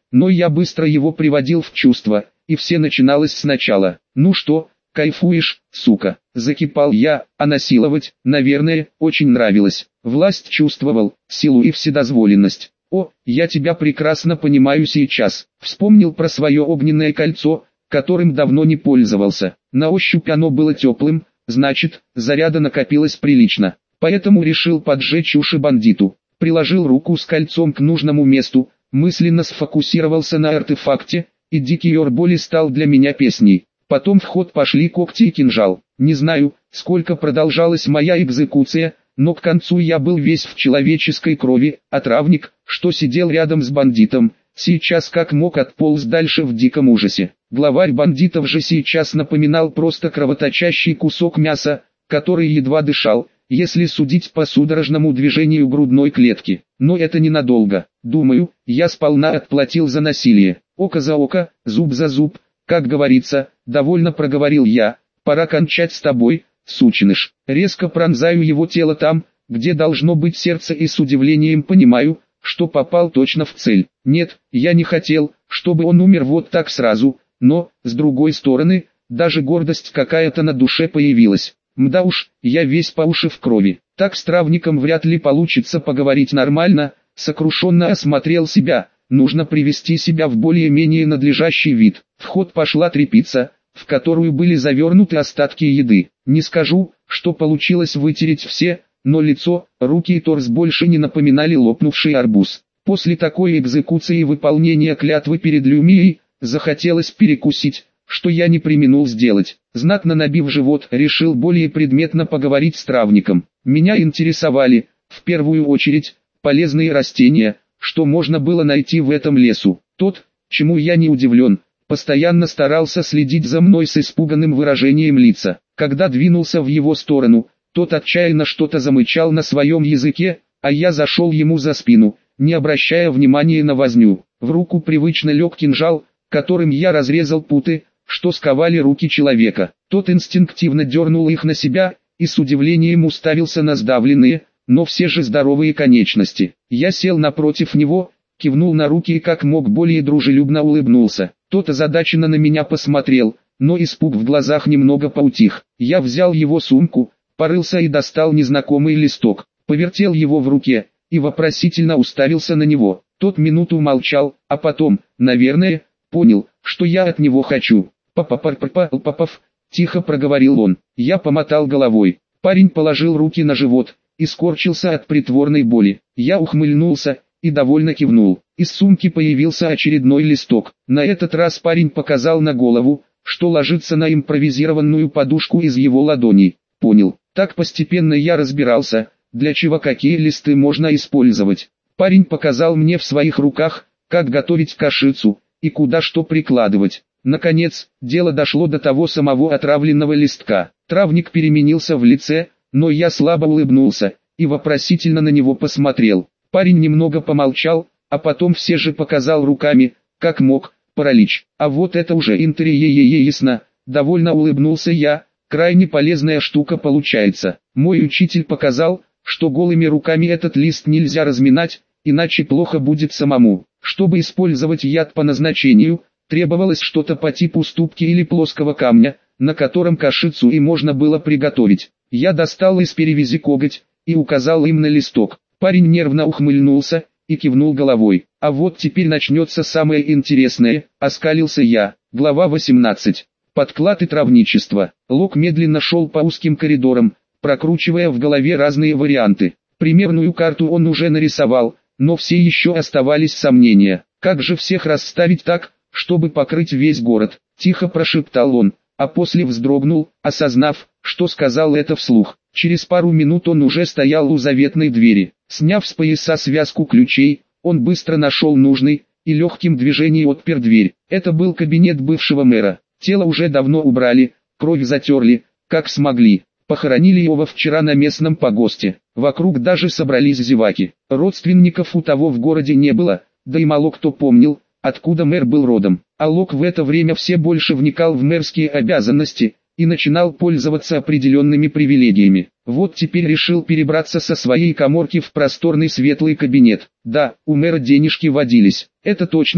но я быстро его приводил в чувство, и все начиналось сначала. «Ну что, кайфуешь, сука?» Закипал я, а насиловать, наверное, очень нравилось. Власть чувствовал, силу и вседозволенность. «О, я тебя прекрасно понимаю сейчас». Вспомнил про свое огненное кольцо, которым давно не пользовался. На ощупь оно было теплым, значит, заряда накопилось прилично. Поэтому решил поджечь уши бандиту. Приложил руку с кольцом к нужному месту, мысленно сфокусировался на артефакте, и дикий ор боли стал для меня песней. Потом в ход пошли когти и кинжал. Не знаю, сколько продолжалась моя экзекуция, но к концу я был весь в человеческой крови, а травник, что сидел рядом с бандитом, сейчас как мог отполз дальше в диком ужасе. Главарь бандитов же сейчас напоминал просто кровоточащий кусок мяса, который едва дышал, если судить по судорожному движению грудной клетки. Но это ненадолго. Думаю, я сполна отплатил за насилие. Око за око, зуб за зуб, как говорится, довольно проговорил я. Пора кончать с тобой, сученыш. Резко пронзаю его тело там, где должно быть сердце, и с удивлением понимаю, что попал точно в цель. Нет, я не хотел, чтобы он умер вот так сразу, но, с другой стороны, даже гордость какая-то на душе появилась. Мда уж, я весь по уши в крови. Так с травником вряд ли получится поговорить нормально. Сокрушенно осмотрел себя, нужно привести себя в более-менее надлежащий вид. В ход пошла тряпица, в которую были завернуты остатки еды. Не скажу, что получилось вытереть все, но лицо, руки и торс больше не напоминали лопнувший арбуз. После такой экзекуции и выполнения клятвы перед Люмией, захотелось перекусить, что я не преминул сделать. Знатно набив живот, решил более предметно поговорить с травником. Меня интересовали, в первую очередь, полезные растения, что можно было найти в этом лесу. Тот, чему я не удивлен, постоянно старался следить за мной с испуганным выражением лица. Когда двинулся в его сторону, тот отчаянно что-то замычал на своем языке, а я зашел ему за спину, не обращая внимания на возню. В руку привычно лег кинжал, которым я разрезал путы, что сковали руки человека. Тот инстинктивно дернул их на себя, и с удивлением уставился на сдавленные, но все же здоровые конечности. Я сел напротив него, кивнул на руки и как мог более дружелюбно улыбнулся. Тот озадаченно на меня посмотрел, но испуг в глазах немного поутих. Я взял его сумку, порылся и достал незнакомый листок, повертел его в руке, и вопросительно уставился на него. Тот минуту молчал, а потом, наверное, понял, что я от него хочу. «Папа-папа-папа-папав», тихо проговорил он. Я помотал головой. Парень положил руки на живот и скорчился от притворной боли. Я ухмыльнулся и довольно кивнул. Из сумки появился очередной листок. На этот раз парень показал на голову, что ложится на импровизированную подушку из его ладоней. Понял. Так постепенно я разбирался, для чего какие листы можно использовать. Парень показал мне в своих руках, как готовить кашицу, и куда что прикладывать. Наконец, дело дошло до того самого отравленного листка. Травник переменился в лице, но я слабо улыбнулся, и вопросительно на него посмотрел. Парень немного помолчал, а потом все же показал руками, как мог, паралич. А вот это уже интерье ясно, довольно улыбнулся я, крайне полезная штука получается. Мой учитель показал, что голыми руками этот лист нельзя разминать, иначе плохо будет самому. Чтобы использовать яд по назначению, требовалось что-то по типу ступки или плоского камня, на котором кашицу и можно было приготовить. Я достал из перевязи коготь и указал им на листок. Парень нервно ухмыльнулся и кивнул головой. А вот теперь начнется самое интересное, оскалился я. Глава восемнадцать. Подклад и травничество. Лок медленно шел по узким коридорам, прокручивая в голове разные варианты. Примерную карту он уже нарисовал, но все еще оставались сомнения. Как же всех расставить так, чтобы покрыть весь город? Тихо прошептал он, а после вздрогнул, осознав, что сказал это вслух. Через пару минут он уже стоял у заветной двери. Сняв с пояса связку ключей, он быстро нашел нужный, и легким движением отпер дверь. Это был кабинет бывшего мэра. Тело уже давно убрали, кровь затерли, как смогли. Похоронили его вчера на местном погосте. Вокруг даже собрались зеваки. Родственников у того в городе не было, да и мало кто помнил, откуда мэр был родом. А Лок в это время все больше вникал в мэрские обязанности и начинал пользоваться определенными привилегиями. Вот теперь решил перебраться со своей каморки в просторный светлый кабинет. Да, у мэра денежки водились. Это точно,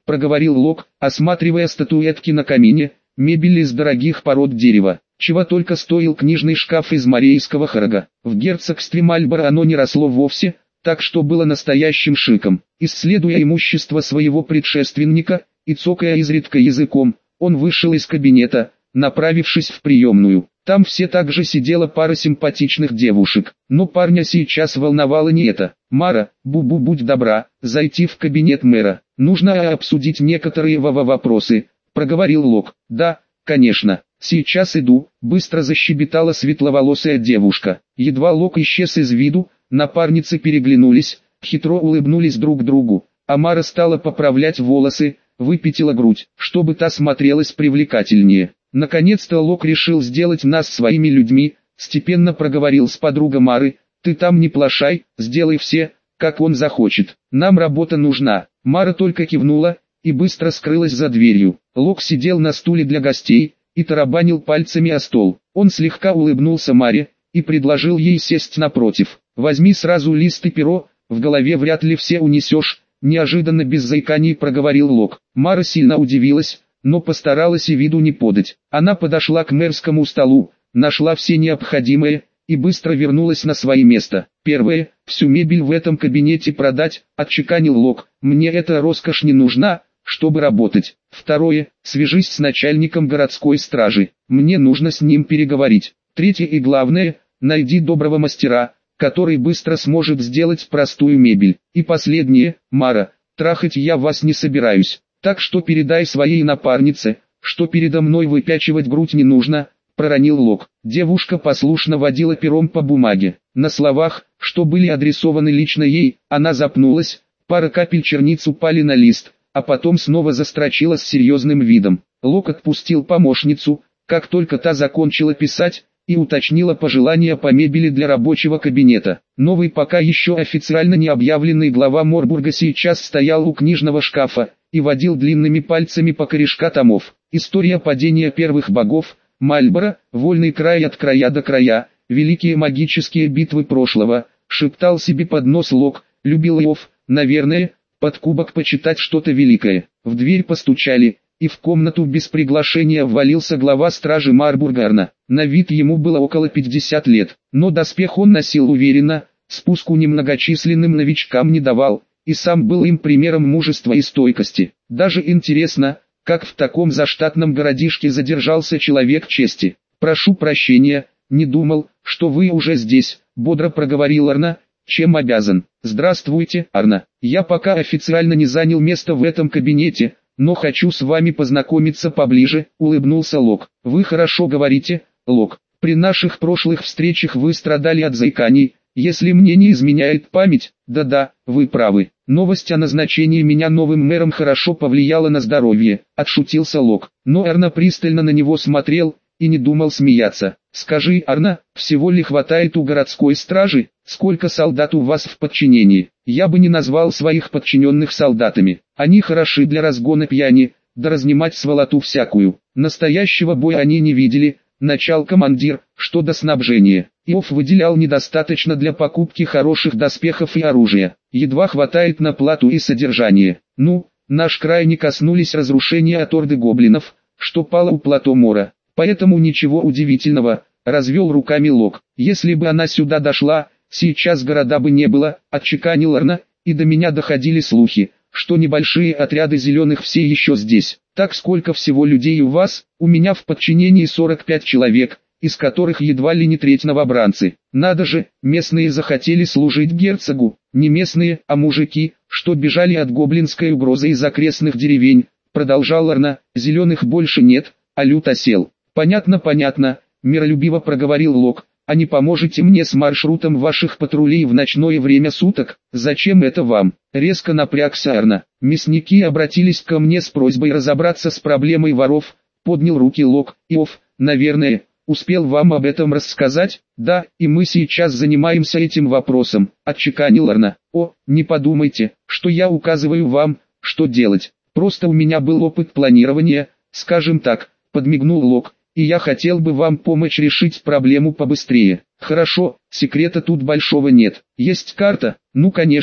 проговорил Лок, осматривая статуэтки на камине, мебель из дорогих пород дерева. Чего только стоил книжный шкаф из морейского хорога. В герцогстве Мальборо оно не росло вовсе, так что было настоящим шиком. Исследуя имущество своего предшественника и цокая изредка языком, он вышел из кабинета, направившись в приемную. Там все так же сидела пара симпатичных девушек, но парня сейчас волновало не это. «Мара, Бубу, будь добра, зайти в кабинет мэра. Нужно обсудить некоторые вопросы», — проговорил Лок. «Да, конечно, сейчас иду», — быстро защебетала светловолосая девушка. Едва Лок исчез из виду, напарницы переглянулись, хитро улыбнулись друг другу, а Мара стала поправлять волосы, выпятила грудь, чтобы та смотрелась привлекательнее. «Наконец-то Лок решил сделать нас своими людьми», — степенно проговорил с подругой Мары. «Ты там не плашай, сделай все, как он захочет. Нам работа нужна». Мара только кивнула и быстро скрылась за дверью. Лок сидел на стуле для гостей и тарабанил пальцами о стол. Он слегка улыбнулся Маре и предложил ей сесть напротив. «Возьми сразу лист и перо, в голове вряд ли все унесешь», — неожиданно без заиканий проговорил Лок. Мара сильно удивилась, но постаралась и виду не подать. Она подошла к мэрскому столу, нашла все необходимое и быстро вернулась на свое место. «Первое, всю мебель в этом кабинете продать», — отчеканил Лок. «Мне эта роскошь не нужна, чтобы работать. Второе, свяжись с начальником городской стражи. Мне нужно с ним переговорить. Третье и главное, найди доброго мастера, который быстро сможет сделать простую мебель. И последнее, Мара, трахать я вас не собираюсь. Так что передай своей напарнице, что передо мной выпячивать грудь не нужно», — проронил Лок. Девушка послушно водила пером по бумаге. На словах, что были адресованы лично ей, она запнулась, пара капель черниц упали на лист, а потом снова застрочила с серьезным видом. Лок отпустил помощницу, как только та закончила писать, и уточнила пожелания по мебели для рабочего кабинета. Новый пока еще официально не объявленный глава Морбурга сейчас стоял у книжного шкафа и водил длинными пальцами по корешка томов. История падения первых богов, Мальборо, вольный край от края до края, великие магические битвы прошлого, шептал себе под нос Лок, любил Иов, наверное, под кубок почитать что-то великое. В дверь постучали, и в комнату без приглашения ввалился глава стражи Марбургарна. На вид ему было около пятидесяти лет, но доспех он носил уверенно, спуску немногочисленным новичкам не давал, и сам был им примером мужества и стойкости. Даже интересно, как в таком заштатном городишке задержался человек чести. «Прошу прощения, не думал, что вы уже здесь», — бодро проговорил Арна. «Чем обязан?» «Здравствуйте, Арна. Я пока официально не занял место в этом кабинете, но хочу с вами познакомиться поближе», — улыбнулся Лок. «Вы хорошо говорите, Лок. При наших прошлых встречах вы страдали от заиканий, если мне не изменяет память. Да-да, вы правы. Новость о назначении меня новым мэром хорошо повлияла на здоровье», — отшутился Лок. Но Арна пристально на него смотрел и не думал смеяться. «Скажи, Арна, всего ли хватает у городской стражи? Сколько солдат у вас в подчинении?» «Я бы не назвал своих подчиненных солдатами. Они хороши для разгона пьяни, да разнимать сволоту всякую. Настоящего боя они не видели», — начал командир. «Что до снабжения, Иов выделял недостаточно для покупки хороших доспехов и оружия. Едва хватает на плату и содержание. Ну, наш край не коснулись разрушения от орды гоблинов, что пало у плато Мора. Поэтому ничего удивительного», — развел руками Лок. «Если бы она сюда дошла, сейчас города бы не было», — отчеканил Арна, «и до меня доходили слухи, что небольшие отряды зеленых все еще здесь. Так сколько всего людей у вас?» «У меня в подчинении сорок пять человек, из которых едва ли не треть новобранцы. Надо же, местные захотели служить герцогу, не местные, а мужики, что бежали от гоблинской угрозы из окрестных деревень», — продолжал Арна. «Зеленых больше нет, а лют осел». «Понятно, понятно», — миролюбиво проговорил Лок. «А не поможете мне с маршрутом ваших патрулей в ночное время суток? Зачем это вам?» Резко напрягся Арна. «Мясники обратились ко мне с просьбой разобраться с проблемой воров», — поднял руки Лок. «Иов, наверное, успел вам об этом рассказать?» «Да, и мы сейчас занимаемся этим вопросом», — отчеканил Арна. «О, не подумайте, что я указываю вам, что делать. Просто у меня был опыт планирования, скажем так», — подмигнул Лок. «И я хотел бы вам помочь решить проблему побыстрее». «Хорошо, секрета тут большого нет. Есть карта?» «Ну конечно,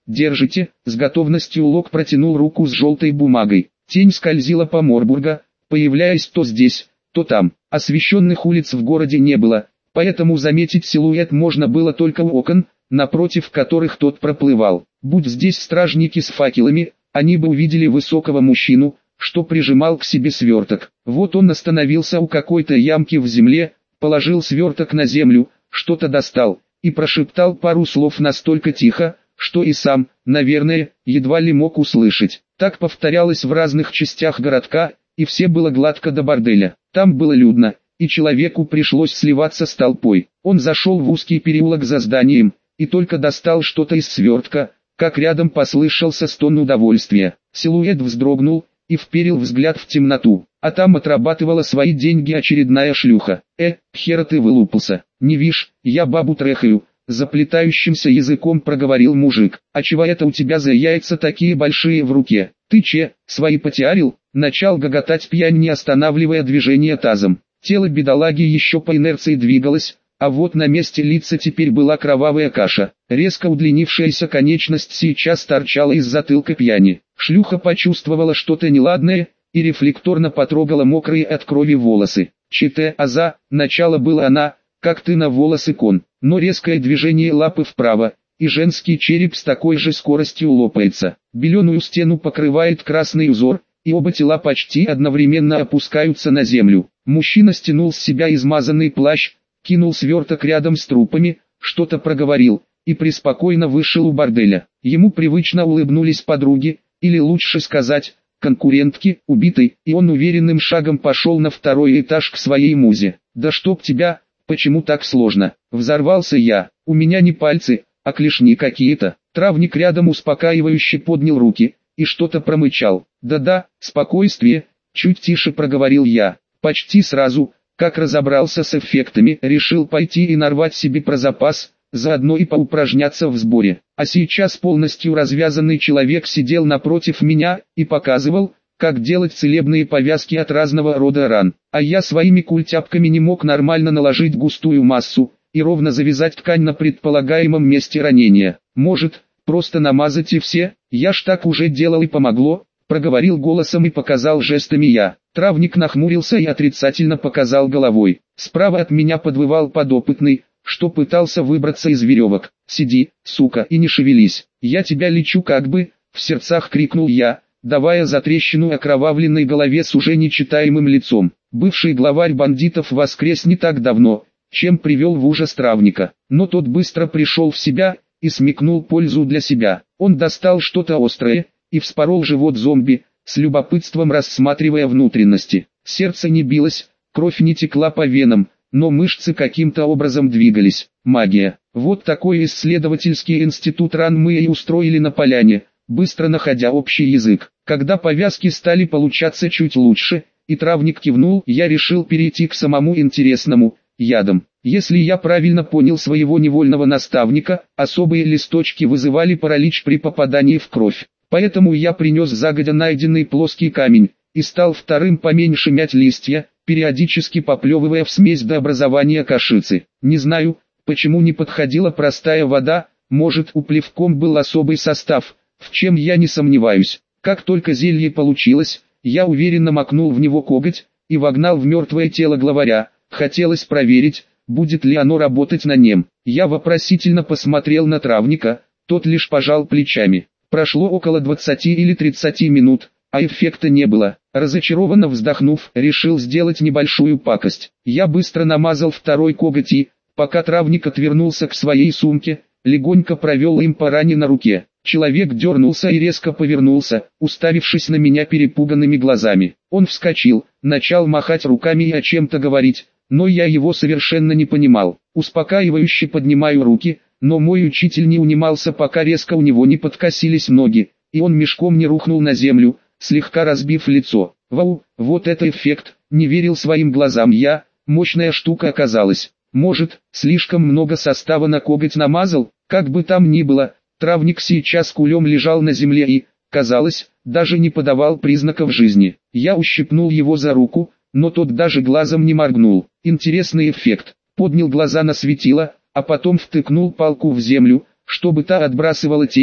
держите». С готовностью Лок протянул руку с желтой бумагой. Тень скользила по Морбурга, появляясь то здесь, то там. Освещенных улиц в городе не было, поэтому заметить силуэт можно было только у окон, напротив которых тот проплывал. Будь здесь стражники с факелами, они бы увидели высокого мужчину, что прижимал к себе сверток. Вот он остановился у какой-то ямки в земле, положил сверток на землю, что-то достал, и прошептал пару слов настолько тихо, что и сам, наверное, едва ли мог услышать. Так повторялось в разных частях городка, и все было гладко до борделя. Там было людно, и человеку пришлось сливаться с толпой. Он зашел в узкий переулок за зданием, и только достал что-то из свертка, как рядом послышался стон удовольствия. Силуэт вздрогнул и вперил взгляд в темноту, а там отрабатывала свои деньги очередная шлюха. «Э, хера ты вылупался, не вишь, я бабу трахаю», заплетающимся языком проговорил мужик. «А чего это у тебя за яйца такие большие в руке? Ты че, свои потиарил?» Начал гоготать пьянь, не останавливая движение тазом. Тело бедолаги еще по инерции двигалось, а вот на месте лица теперь была кровавая каша. Резко удлинившаяся конечность сейчас торчала из затылка пьяни. Шлюха почувствовала что-то неладное и рефлекторно потрогала мокрые от крови волосы. «Чите, аза», начало было она, «как ты на волосы кон», но резкое движение лапы вправо, и женский череп с такой же скоростью лопается. Беленую стену покрывает красный узор, и оба тела почти одновременно опускаются на землю. Мужчина стянул с себя измазанный плащ, кинул сверток рядом с трупами, что-то проговорил, и преспокойно вышел у борделя. Ему привычно улыбнулись подруги, или лучше сказать, конкурентки, убитой, и он уверенным шагом пошел на второй этаж к своей музе. «Да чтоб тебя, почему так сложно?» Взорвался я. «У меня не пальцы, а клешни какие-то». Травник рядом успокаивающе поднял руки и что-то промычал. «Да-да, спокойствие», чуть тише проговорил я. Почти сразу, как разобрался с эффектами, решил пойти и нарвать себе про запас, заодно и поупражняться в сборе. А сейчас полностью развязанный человек сидел напротив меня и показывал, как делать целебные повязки от разного рода ран. А я своими культяпками не мог нормально наложить густую массу и ровно завязать ткань на предполагаемом месте ранения. «Может, просто намазать и все? Я ж так уже делал и помогло», проговорил голосом и показал жестами я. Травник нахмурился и отрицательно показал головой. Справа от меня подвывал подопытный, что пытался выбраться из веревок. «Сиди, сука, и не шевелись, я тебя лечу как бы», в сердцах крикнул я, давая затрещину окровавленной голове с уже нечитаемым лицом. Бывший главарь бандитов воскрес не так давно, чем привел в ужас травника, но тот быстро пришел в себя и смекнул пользу для себя. Он достал что-то острое и вспорол живот зомби, с любопытством рассматривая внутренности. Сердце не билось, кровь не текла по венам, но мышцы каким-то образом двигались. Магия. Вот такой исследовательский институт ран мы и устроили на поляне, быстро находя общий язык. Когда повязки стали получаться чуть лучше, и травник кивнул, я решил перейти к самому интересному – ядам. Если я правильно понял своего невольного наставника, особые листочки вызывали паралич при попадании в кровь. Поэтому я принес загодя найденный плоский камень, и стал вторым поменьше мять листья, периодически поплевывая в смесь до образования кашицы. Не знаю, почему не подходила простая вода, может у плевком был особый состав, в чем я не сомневаюсь. Как только зелье получилось, я уверенно макнул в него коготь, и вогнал в мертвое тело главаря. Хотелось проверить, будет ли оно работать на нем. Я вопросительно посмотрел на травника, тот лишь пожал плечами. Прошло около двадцати или тридцати минут, а эффекта не было. Разочарованно вздохнув, решил сделать небольшую пакость. Я быстро намазал второй коготь и, пока травник отвернулся к своей сумке, легонько провел им по ране на руке. Человек дернулся и резко повернулся, уставившись на меня перепуганными глазами. Он вскочил, начал махать руками и о чем-то говорить, но я его совершенно не понимал. Успокаивающе поднимаю руки, но мой учитель не унимался, пока резко у него не подкосились ноги, и он мешком не рухнул на землю, слегка разбив лицо. Вау, вот это эффект, не верил своим глазам я, мощная штука оказалась. Может, слишком много состава на коготь намазал, как бы там ни было, травник сейчас кулем лежал на земле и, казалось, даже не подавал признаков жизни. Я ущипнул его за руку, но тот даже глазом не моргнул. Интересный эффект. Поднял глаза на светило, а потом втыкнул палку в землю, чтобы та отбрасывала тень.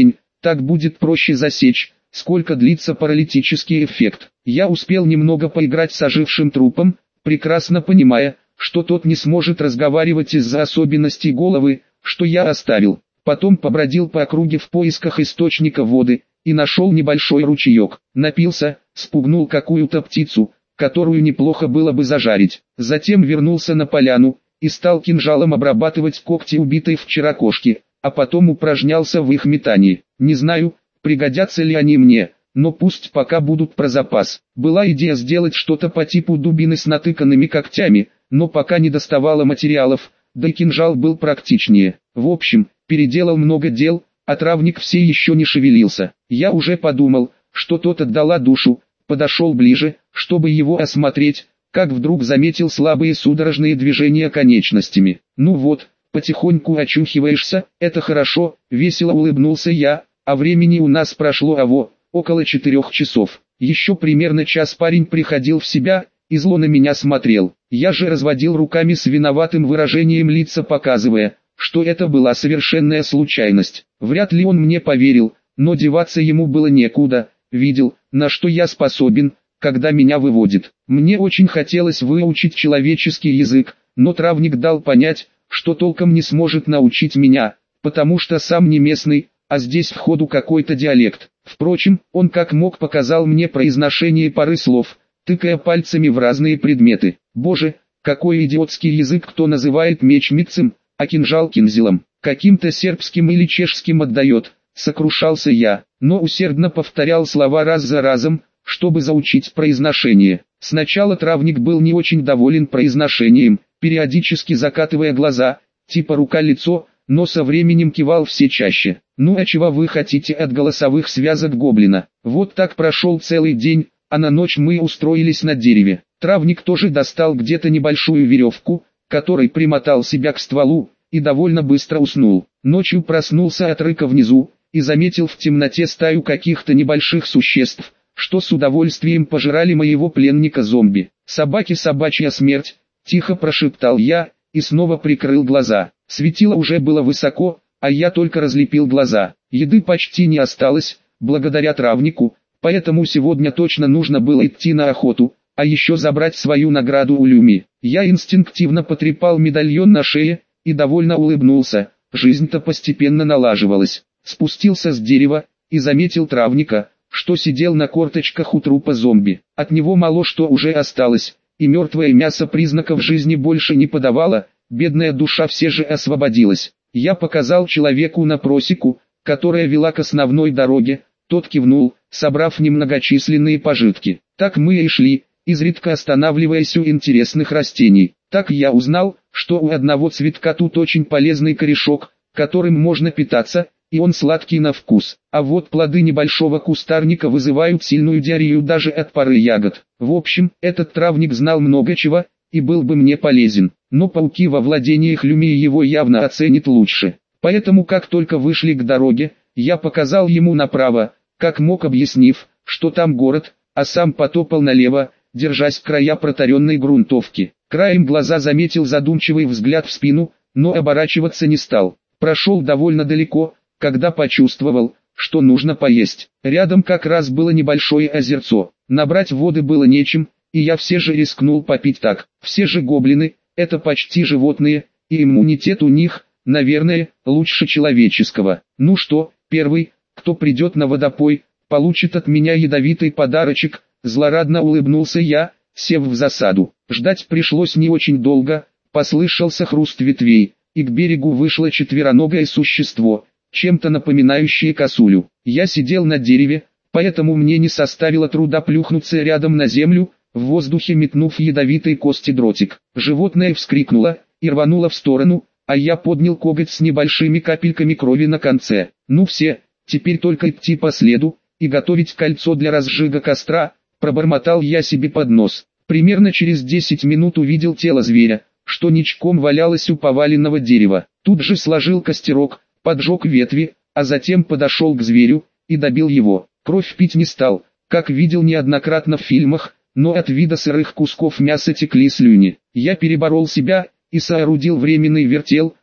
так будет проще засечь, сколько длится паралитический эффект. Я успел немного поиграть с ожившим трупом, прекрасно понимая, что тот не сможет разговаривать из-за особенностей головы, что я оставил. Потом побродил по округе в поисках источника воды, и нашел небольшой ручеек. Напился, спугнул какую-то птицу, которую неплохо было бы зажарить. Затем вернулся на поляну, и стал кинжалом обрабатывать когти убитой вчера кошки, а потом упражнялся в их метании. Не знаю, пригодятся ли они мне, но пусть пока будут про запас. Была идея сделать что-то по типу дубины с натыканными когтями, но пока не доставало материалов, да и кинжал был практичнее. В общем, переделал много дел, а травник все еще не шевелился. Я уже подумал, что тот отдала душу, подошел ближе, чтобы его осмотреть, как вдруг заметил слабые судорожные движения конечностями. Ну вот, потихоньку очухиваешься, это хорошо, весело улыбнулся я, а времени у нас прошло аво, около четырех часов. Еще примерно час парень приходил в себя, и зло на меня смотрел. Я же разводил руками с виноватым выражением лица, показывая, что это была совершенная случайность. Вряд ли он мне поверил, но деваться ему было некуда, видел, на что я способен, когда меня выводит. Мне очень хотелось выучить человеческий язык, но травник дал понять, что толком не сможет научить меня, потому что сам не местный, а здесь в ходу какой-то диалект. Впрочем, он как мог показал мне произношение пары слов, тыкая пальцами в разные предметы. Боже, какой идиотский язык, кто называет меч митцем, а кинжал кинзелом, каким-то сербским или чешским отдает, сокрушался я, но усердно повторял слова раз за разом, чтобы заучить произношение. Сначала травник был не очень доволен произношением, периодически закатывая глаза, типа рука-лицо, но со временем кивал все чаще. Ну а чего вы хотите от голосовых связок гоблина? Вот так прошел целый день, а на ночь мы устроились на дереве. Травник тоже достал где-то небольшую веревку, которой примотал себя к стволу, и довольно быстро уснул. Ночью проснулся от рыка внизу, и заметил в темноте стаю каких-то небольших существ, что с удовольствием пожирали моего пленника-зомби. «Собаки, собачья смерть», — тихо прошептал я, и снова прикрыл глаза. Светило уже было высоко, а я только разлепил глаза. Еды почти не осталось, благодаря травнику, поэтому сегодня точно нужно было идти на охоту, а еще забрать свою награду у Люми. Я инстинктивно потрепал медальон на шее, и довольно улыбнулся, жизнь-то постепенно налаживалась. Спустился с дерева, и заметил травника, что сидел на корточках у трупа зомби. От него мало что уже осталось, и мертвое мясо признаков жизни больше не подавало, бедная душа все же освободилась. Я показал человеку на просеку, которая вела к основной дороге, тот кивнул, собрав немногочисленные пожитки. Так мы и шли, изредка останавливаясь у интересных растений. Так я узнал, что у одного цветка тут очень полезный корешок, которым можно питаться, и он сладкий на вкус. А вот плоды небольшого кустарника вызывают сильную диарею даже от пары ягод. В общем, этот травник знал много чего, и был бы мне полезен. Но пауки во владениях Люми его явно оценит лучше. Поэтому как только вышли к дороге, я показал ему направо, как мог, объяснив, что там город, а сам потопал налево, держась края протаренной грунтовки. Краем глаза заметил задумчивый взгляд в спину, но оборачиваться не стал. Прошел довольно далеко, когда почувствовал, что нужно поесть. Рядом как раз было небольшое озерцо. Набрать воды было нечем, и я все же рискнул попить так. Все же гоблины, это почти животные, и иммунитет у них, наверное, лучше человеческого. Ну что, первый, кто придет на водопой, получит от меня ядовитый подарочек, злорадно улыбнулся я, сев в засаду. Ждать пришлось не очень долго, послышался хруст ветвей, и к берегу вышло четвероногое существо, чем-то напоминающее косулю. Я сидел на дереве, поэтому мне не составило труда плюхнуться рядом на землю, в воздухе метнув ядовитый кости-дротик. Животное вскрикнуло и рвануло в сторону, а я поднял коготь с небольшими капельками крови на конце. Ну все, теперь только идти по следу, и готовить кольцо для разжига костра, пробормотал я себе под нос. Примерно через десять минут увидел тело зверя, что ничком валялось у поваленного дерева. Тут же сложил костерок, поджег ветви, а затем подошел к зверю и добил его. Кровь пить не стал, как видел неоднократно в фильмах, но от вида сырых кусков мяса текли слюни. Я переборол себя и соорудил временный вертел,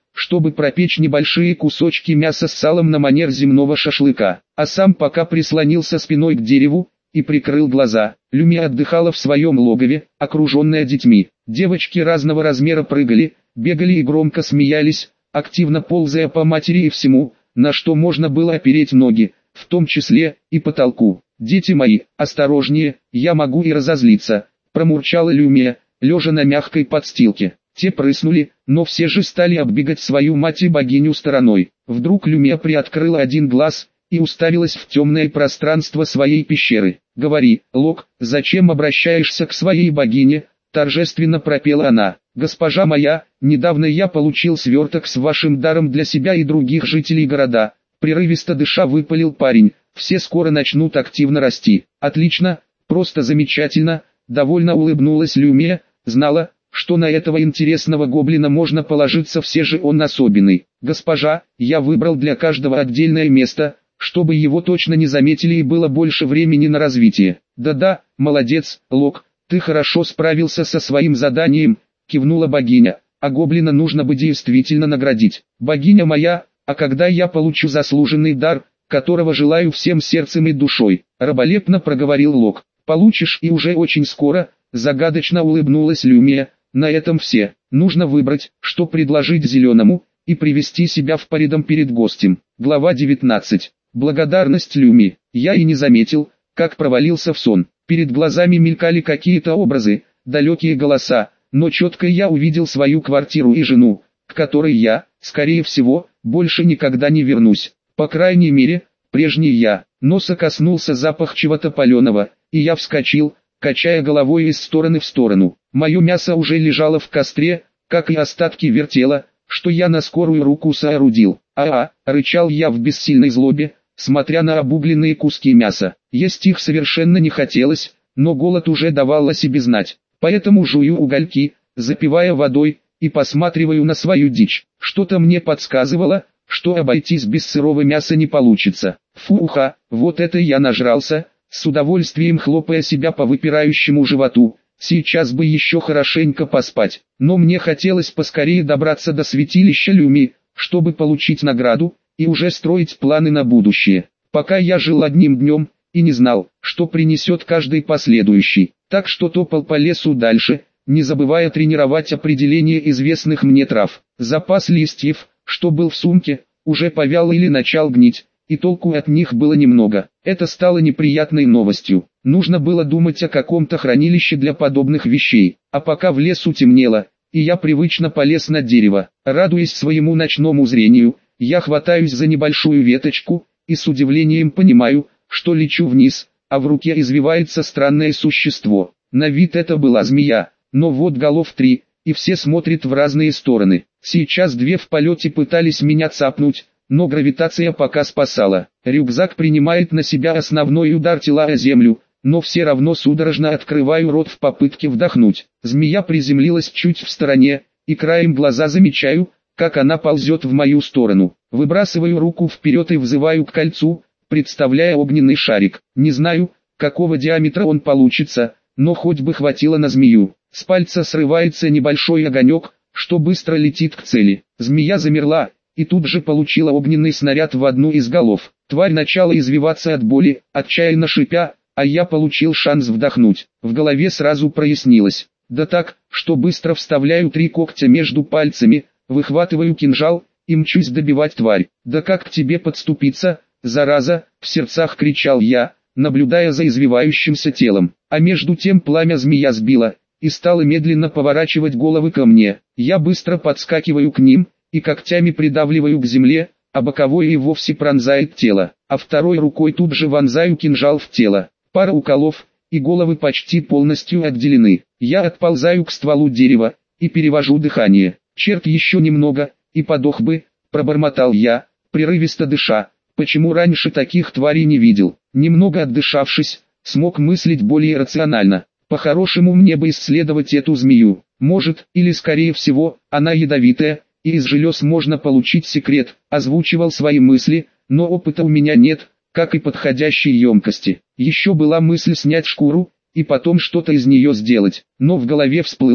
чтобы пропечь небольшие кусочки мяса с салом на манер земного шашлыка, а сам пока прислонился спиной к дереву и прикрыл глаза. Люмия отдыхала в своем логове, окруженная детьми. Девочки разного размера прыгали, бегали и громко смеялись, активно ползая по матери и всему, на что можно было опереть ноги, в том числе и потолку. «Дети мои, осторожнее, я могу и разозлиться», – промурчала Люмия, лежа на мягкой подстилке. Те прыснули, но все же стали оббегать свою мать и богиню стороной. Вдруг Люмия приоткрыла один глаз и уставилась в темное пространство своей пещеры. «Говори, Лок, зачем обращаешься к своей богине?» – торжественно пропела она. «Госпожа моя, недавно я получил сверток с вашим даром для себя и других жителей города», – прерывисто дыша выпалил парень. «Все скоро начнут активно расти». «Отлично, просто замечательно», – довольно улыбнулась Люмия, знала, что на этого интересного гоблина можно положиться, все же он особенный. «Госпожа, я выбрал для каждого отдельное место, чтобы его точно не заметили и было больше времени на развитие». «Да-да, молодец, Лок, ты хорошо справился со своим заданием», — кивнула богиня, — «а гоблина нужно бы действительно наградить». «Богиня моя, а когда я получу заслуженный дар, которого желаю всем сердцем и душой?» — раболепно проговорил Лок. «Получишь и уже очень скоро», — загадочно улыбнулась Люмия. «На этом все. Нужно выбрать, что предложить зеленому, и привести себя в порядок перед гостем». Глава девятнадцать. Благодарность Люми. Я и не заметил, как провалился в сон. Перед глазами мелькали какие-то образы, далекие голоса, но четко я увидел свою квартиру и жену, к которой я, скорее всего, больше никогда не вернусь. По крайней мере, прежний я. Носа коснулся запах чего-то паленого, и я вскочил, качая головой из стороны в сторону. Мое мясо уже лежало в костре, как и остатки вертела, что я на скорую руку соорудил. «А-а», — рычал я в бессильной злобе, смотря на обугленные куски мяса. Есть их совершенно не хотелось, но голод уже давал о себе знать. Поэтому жую угольки, запивая водой, и посматриваю на свою дичь. Что-то мне подсказывало, что обойтись без сырого мяса не получится. Фуха, вот это я нажрался, с удовольствием хлопая себя по выпирающему животу. Сейчас бы еще хорошенько поспать, но мне хотелось поскорее добраться до святилища Люми, чтобы получить награду, и уже строить планы на будущее. Пока я жил одним днем, и не знал, что принесет каждый последующий, так что топал по лесу дальше, не забывая тренировать определение известных мне трав. Запас листьев, что был в сумке, уже повял или начал гнить, и толку от них было немного. Это стало неприятной новостью. Нужно было думать о каком-то хранилище для подобных вещей. А пока в лесу темнело, и я привычно полез на дерево. Радуясь своему ночному зрению, я хватаюсь за небольшую веточку, и с удивлением понимаю, что лечу вниз, а в руке извивается странное существо. На вид это была змея, но вот голов три, и все смотрят в разные стороны. Сейчас две в полете пытались меня цапнуть, но гравитация пока спасала. Рюкзак принимает на себя основной удар тела о землю, но все равно судорожно открываю рот в попытке вдохнуть. Змея приземлилась чуть в стороне, и краем глаза замечаю, как она ползет в мою сторону. Выбрасываю руку вперед и взываю к кольцу, представляя огненный шарик. Не знаю, какого диаметра он получится, но хоть бы хватило на змею. С пальца срывается небольшой огонек, что быстро летит к цели. Змея замерла, и тут же получила огненный снаряд в одну из голов. Тварь начала извиваться от боли, отчаянно шипя, а я получил шанс вдохнуть. В голове сразу прояснилось. Да так, что быстро вставляю три когтя между пальцами, выхватываю кинжал и мчусь добивать тварь. «Да как к тебе подступиться, зараза!» — в сердцах кричал я, наблюдая за извивающимся телом. А между тем пламя змея сбило, и стало медленно поворачивать головы ко мне. Я быстро подскакиваю к ним, и когтями придавливаю к земле, а боковое и вовсе пронзает тело, а второй рукой тут же вонзаю кинжал в тело. Пара уколов, и головы почти полностью отделены. Я отползаю к стволу дерева, и перевожу дыхание. Черт, еще немного, и подох бы, пробормотал я, прерывисто дыша. Почему раньше таких тварей не видел? Немного отдышавшись, смог мыслить более рационально. По-хорошему мне бы исследовать эту змею. Может, или скорее всего, она ядовитая, и из желез можно получить секрет. Озвучивал свои мысли, но опыта у меня нет, как и подходящей емкости. Еще была мысль снять шкуру, и потом что-то из нее сделать. Но в голове всплыло,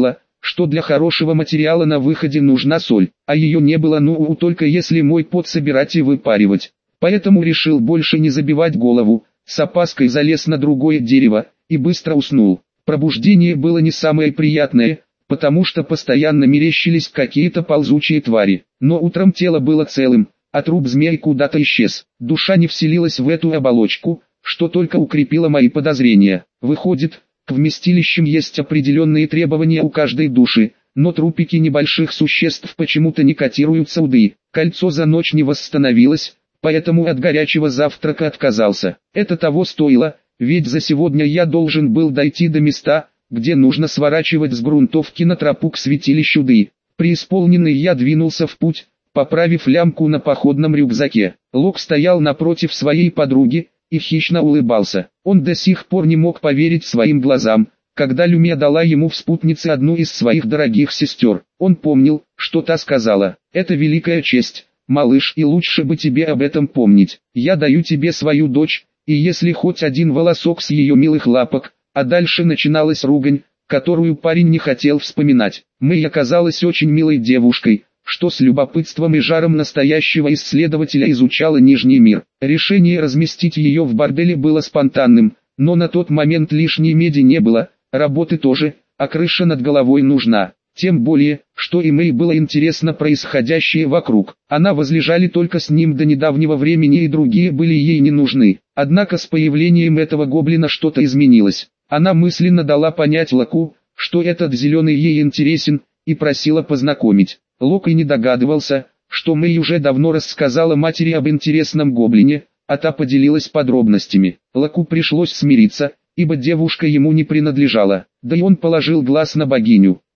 что для хорошего материала на выходе нужна соль, а ее не было, ну только если мой пот собирать и выпаривать. Поэтому решил больше не забивать голову, с опаской залез на другое дерево и быстро уснул. Пробуждение было не самое приятное, потому что постоянно мерещились какие-то ползучие твари, но утром тело было целым, а труп змей куда-то исчез. Душа не вселилась в эту оболочку, что только укрепило мои подозрения. Выходит, к вместилищам есть определенные требования у каждой души, но трупики небольших существ почему-то не котируются уды. Кольцо за ночь не восстановилось, поэтому от горячего завтрака отказался. Это того стоило, ведь за сегодня я должен был дойти до места, где нужно сворачивать с грунтовки на тропу к святилищу Ды. Преисполненный я двинулся в путь, поправив лямку на походном рюкзаке. Лок стоял напротив своей подруги и хищно улыбался. Он до сих пор не мог поверить своим глазам, когда Люмия дала ему в спутнице одну из своих дорогих сестер. Он помнил, что та сказала: «Это великая честь, малыш, и лучше бы тебе об этом помнить. Я даю тебе свою дочь, и если хоть один волосок с ее милых лапок». А дальше начиналась ругань, которую парень не хотел вспоминать. Мэй оказалась очень милой девушкой, что с любопытством и жаром настоящего исследователя изучала Нижний мир. Решение разместить ее в борделе было спонтанным, но на тот момент лишней меди не было, работы тоже, а крыша над головой нужна. Тем более, что и Мэй было интересно происходящее вокруг. Она возлежали только с ним до недавнего времени, и другие были ей не нужны. Однако с появлением этого гоблина что-то изменилось. Она мысленно дала понять Локу, что этот зеленый ей интересен, и просила познакомить. Лок и не догадывался, что Мэй уже давно рассказала матери об интересном гоблине, а та поделилась подробностями. Локу пришлось смириться, ибо девушка ему не принадлежала, да и он положил глаз на богиню.